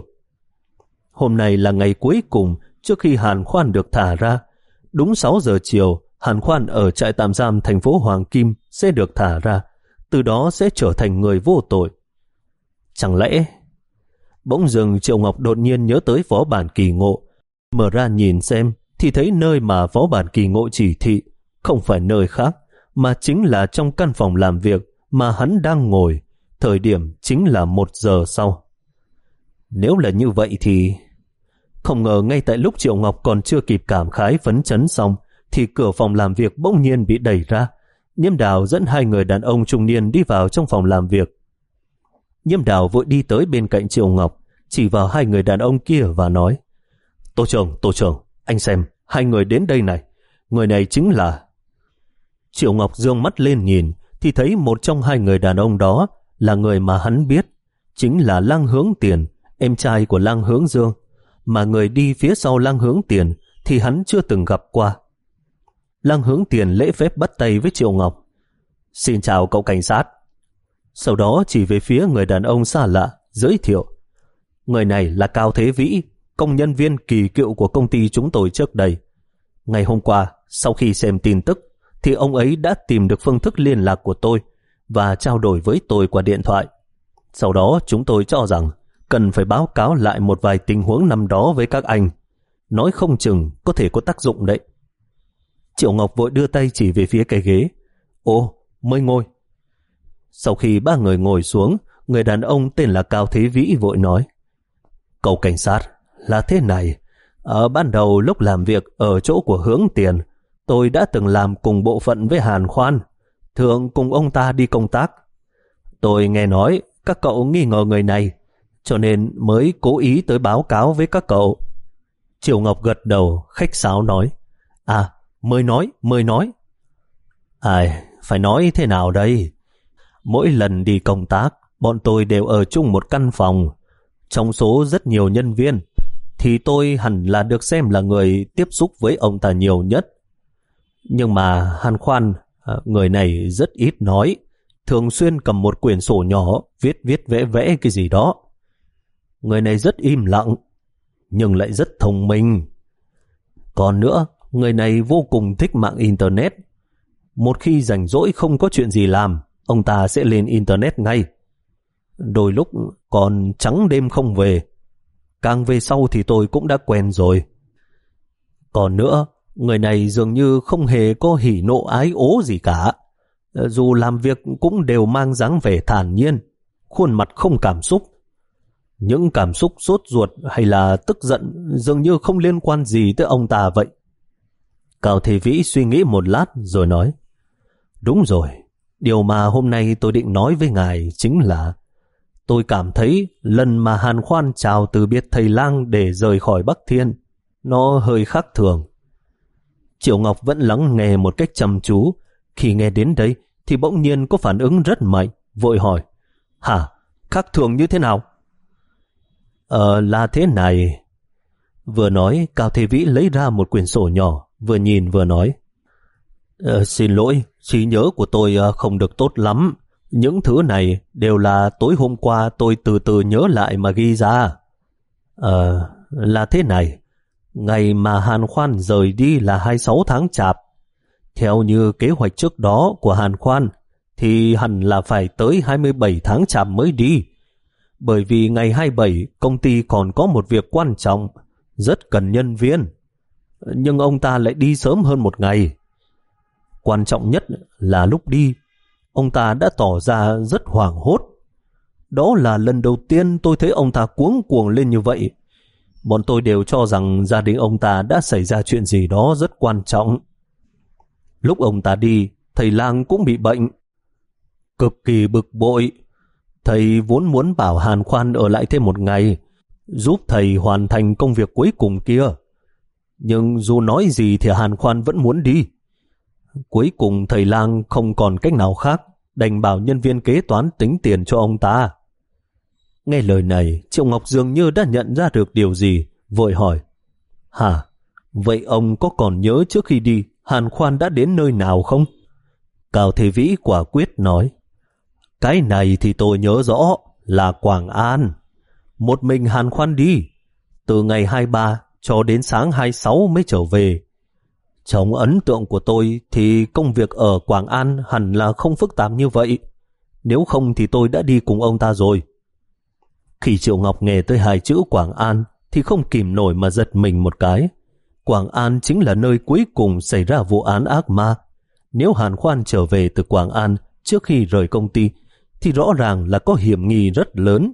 Hôm nay là ngày cuối cùng trước khi Hàn Khoan được thả ra. Đúng sáu giờ chiều, Hàn Khoan ở trại tạm giam thành phố Hoàng Kim sẽ được thả ra, từ đó sẽ trở thành người vô tội. Chẳng lẽ... Bỗng dưng Triệu Ngọc đột nhiên nhớ tới Phó Bản Kỳ Ngộ. Mở ra nhìn xem thì thấy nơi mà Phó Bản Kỳ Ngộ chỉ thị không phải nơi khác, mà chính là trong căn phòng làm việc mà hắn đang ngồi. Thời điểm chính là một giờ sau. Nếu là như vậy thì... Không ngờ ngay tại lúc Triệu Ngọc còn chưa kịp cảm khái phấn chấn xong thì cửa phòng làm việc bỗng nhiên bị đẩy ra. Nhiêm Đào dẫn hai người đàn ông trung niên đi vào trong phòng làm việc. Nhiêm Đào vội đi tới bên cạnh Triệu Ngọc, chỉ vào hai người đàn ông kia và nói: Tổ trưởng, tổ trưởng, anh xem, hai người đến đây này. Người này chính là... Triệu Ngọc dương mắt lên nhìn thì thấy một trong hai người đàn ông đó là người mà hắn biết, chính là Lăng Hướng Tiền, em trai của Lăng Hướng Dương. Mà người đi phía sau Lăng Hướng Tiền thì hắn chưa từng gặp qua. Lăng Hướng Tiền lễ phép bắt tay với Triệu Ngọc: Xin chào cậu cảnh sát. Sau đó chỉ về phía người đàn ông xa lạ, giới thiệu: Người này là Cao Thế Vĩ, công nhân viên kỳ cựu của công ty chúng tôi trước đây. Ngày hôm qua, sau khi xem tin tức, thì ông ấy đã tìm được phương thức liên lạc của tôi và trao đổi với tôi qua điện thoại. Sau đó chúng tôi cho rằng cần phải báo cáo lại một vài tình huống năm đó với các anh. Nói không chừng có thể có tác dụng đấy. Triệu Ngọc vội đưa tay chỉ về phía cái ghế. Ồ, mời ngồi. Sau khi ba người ngồi xuống, người đàn ông tên là Cao Thế Vĩ vội nói. Cậu cảnh sát, là thế này. Ở ban đầu lúc làm việc ở chỗ của Hướng Tiền, tôi đã từng làm cùng bộ phận với Hàn Khoan, thường cùng ông ta đi công tác. Tôi nghe nói các cậu nghi ngờ người này, cho nên mới cố ý tới báo cáo với các cậu. Triệu Ngọc gật đầu, khách sáo nói. À, mới nói, mới nói. Ai, phải nói thế nào đây? Mỗi lần đi công tác, bọn tôi đều ở chung một căn phòng. Trong số rất nhiều nhân viên, thì tôi hẳn là được xem là người tiếp xúc với ông ta nhiều nhất. Nhưng mà Hàn Khoan, người này rất ít nói, thường xuyên cầm một quyển sổ nhỏ, viết viết vẽ vẽ cái gì đó. Người này rất im lặng, nhưng lại rất thông minh. Còn nữa, người này vô cùng thích mạng Internet. Một khi rảnh rỗi không có chuyện gì làm, ông ta sẽ lên Internet ngay. Đôi lúc còn trắng đêm không về. Càng về sau thì tôi cũng đã quen rồi. Còn nữa, người này dường như không hề có hỉ nộ ái ố gì cả. Dù làm việc cũng đều mang dáng vẻ thản nhiên, khuôn mặt không cảm xúc. Những cảm xúc sốt ruột hay là tức giận dường như không liên quan gì tới ông ta vậy. Cao Thế Vĩ suy nghĩ một lát rồi nói. Đúng rồi, điều mà hôm nay tôi định nói với ngài chính là tôi cảm thấy lần mà Hàn Khoan chào từ biệt thầy lang để rời khỏi Bắc Thiên, nó hơi khác thường. Triệu Ngọc vẫn lắng nghe một cách chăm chú. Khi nghe đến đây thì bỗng nhiên có phản ứng rất mạnh, vội hỏi. Hả? Khác thường như thế nào? Ờ, là thế này. Vừa nói, Cao Thế Vĩ lấy ra một quyển sổ nhỏ, vừa nhìn vừa nói. Ờ, xin lỗi, trí nhớ của tôi không được tốt lắm. Những thứ này đều là tối hôm qua tôi từ từ nhớ lại mà ghi ra. Ờ, là thế này. Ngày mà Hàn Khoan rời đi là hai mươi sáu tháng Chạp. Theo như kế hoạch trước đó của Hàn Khoan, thì hẳn là phải tới hai mươi bảy tháng Chạp mới đi. Bởi vì ngày hai mươi bảy công ty còn có một việc quan trọng, rất cần nhân viên. Nhưng ông ta lại đi sớm hơn một ngày. Quan trọng nhất là lúc đi, ông ta đã tỏ ra rất hoảng hốt. Đó là lần đầu tiên tôi thấy ông ta cuống cuồng lên như vậy. Bọn tôi đều cho rằng gia đình ông ta đã xảy ra chuyện gì đó rất quan trọng. Lúc ông ta đi, thầy lang cũng bị bệnh. Cực kỳ bực bội. Thầy vốn muốn bảo Hàn Khoan ở lại thêm một ngày, giúp thầy hoàn thành công việc cuối cùng kia. Nhưng dù nói gì thì Hàn Khoan vẫn muốn đi. Cuối cùng thầy lang không còn cách nào khác, đành bảo nhân viên kế toán tính tiền cho ông ta. Nghe lời này, Triệu Ngọc dường như đã nhận ra được điều gì, vội hỏi. Hả? Vậy ông có còn nhớ trước khi đi Hàn Khoan đã đến nơi nào không? Cao Thế Vĩ quả quyết nói. Cái này thì tôi nhớ rõ, là Quảng An. Một mình Hàn Khoan đi, từ ngày hai mươi ba cho đến sáng hai mươi sáu mới trở về. Trong ấn tượng của tôi thì công việc ở Quảng An hẳn là không phức tạp như vậy. Nếu không thì tôi đã đi cùng ông ta rồi. Khi Triệu Ngọc nghe tới hai chữ Quảng An thì không kìm nổi mà giật mình một cái. Quảng An chính là nơi cuối cùng xảy ra vụ án ác ma. Nếu Hàn Khoan trở về từ Quảng An trước khi rời công ty thì rõ ràng là có hiểm nghi rất lớn.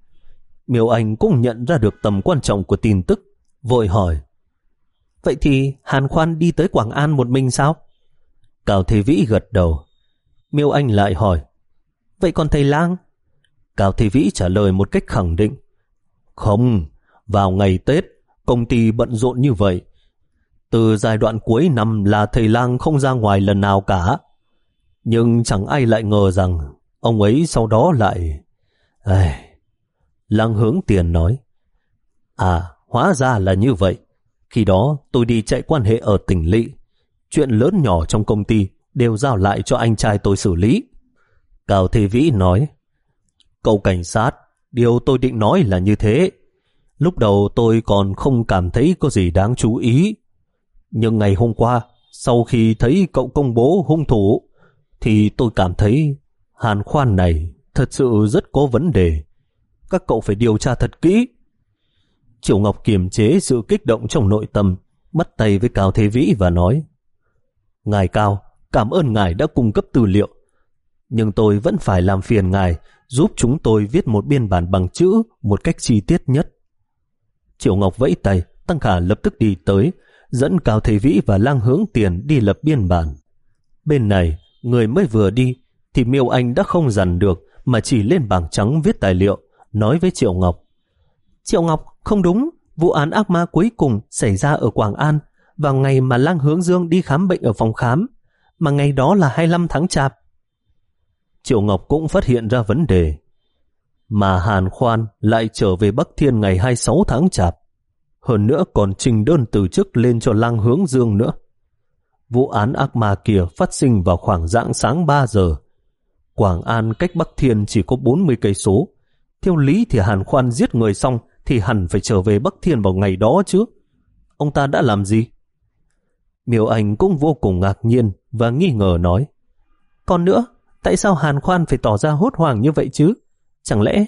Miêu Anh cũng nhận ra được tầm quan trọng của tin tức, vội hỏi. Vậy thì Hàn Khoan đi tới Quảng An một mình sao? Cao Thế Vĩ gật đầu. Miêu Anh lại hỏi. Vậy còn thầy lang? Cao Thế Vĩ trả lời một cách khẳng định. Không, vào ngày Tết, công ty bận rộn như vậy. Từ giai đoạn cuối năm là thầy lang không ra ngoài lần nào cả. Nhưng chẳng ai lại ngờ rằng ông ấy sau đó lại... Ây... Lang Hướng Tiền nói. À, hóa ra là như vậy. Khi đó tôi đi chạy quan hệ ở tỉnh lỵ. Chuyện lớn nhỏ trong công ty đều giao lại cho anh trai tôi xử lý. Cao Thế Vĩ nói. Cậu cảnh sát, điều tôi định nói là như thế. Lúc đầu tôi còn không cảm thấy có gì đáng chú ý. Nhưng ngày hôm qua, sau khi thấy cậu công bố hung thủ, thì tôi cảm thấy Hàn Khoan này thật sự rất có vấn đề. Các cậu phải điều tra thật kỹ. Triệu Ngọc kiềm chế sự kích động trong nội tâm, bắt tay với Cao Thế Vĩ và nói. Ngài Cao, cảm ơn ngài đã cung cấp tư liệu. Nhưng tôi vẫn phải làm phiền ngài giúp chúng tôi viết một biên bản bằng chữ một cách chi tiết nhất. Triệu Ngọc vẫy tay, Tăng Khả lập tức đi tới, dẫn Cao Thầy Vĩ và Lang Hướng Tiền đi lập biên bản. Bên này, người mới vừa đi, thì Miêu Anh đã không dằn được mà chỉ lên bảng trắng viết tài liệu, nói với Triệu Ngọc. Triệu Ngọc, không đúng, vụ án ác ma cuối cùng xảy ra ở Quảng An vào ngày mà Lang Hướng Dương đi khám bệnh ở phòng khám, mà ngày đó là hai mươi lăm tháng Chạp. Triệu Ngọc cũng phát hiện ra vấn đề. Mà Hàn Khoan lại trở về Bắc Thiên ngày hai mươi sáu tháng Chạp, hơn nữa còn trình đơn từ chức lên cho Lang Hướng Dương nữa. Vụ án ác ma kia phát sinh vào khoảng rạng sáng ba giờ. Quảng An cách Bắc Thiên chỉ có bốn mươi cây số. Theo lý thì Hàn Khoan giết người xong thì hẳn phải trở về Bắc Thiên vào ngày đó chứ. Ông ta đã làm gì? Miêu Anh cũng vô cùng ngạc nhiên và nghi ngờ nói. Còn nữa, tại sao Hàn Khoan phải tỏ ra hốt hoảng như vậy chứ? Chẳng lẽ...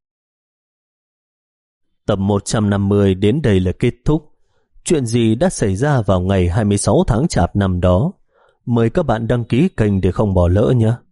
Tập một trăm năm mươi đến đây là kết thúc. Chuyện gì đã xảy ra vào ngày hai mươi sáu tháng Chạp năm đó? Mời các bạn đăng ký kênh để không bỏ lỡ nhé.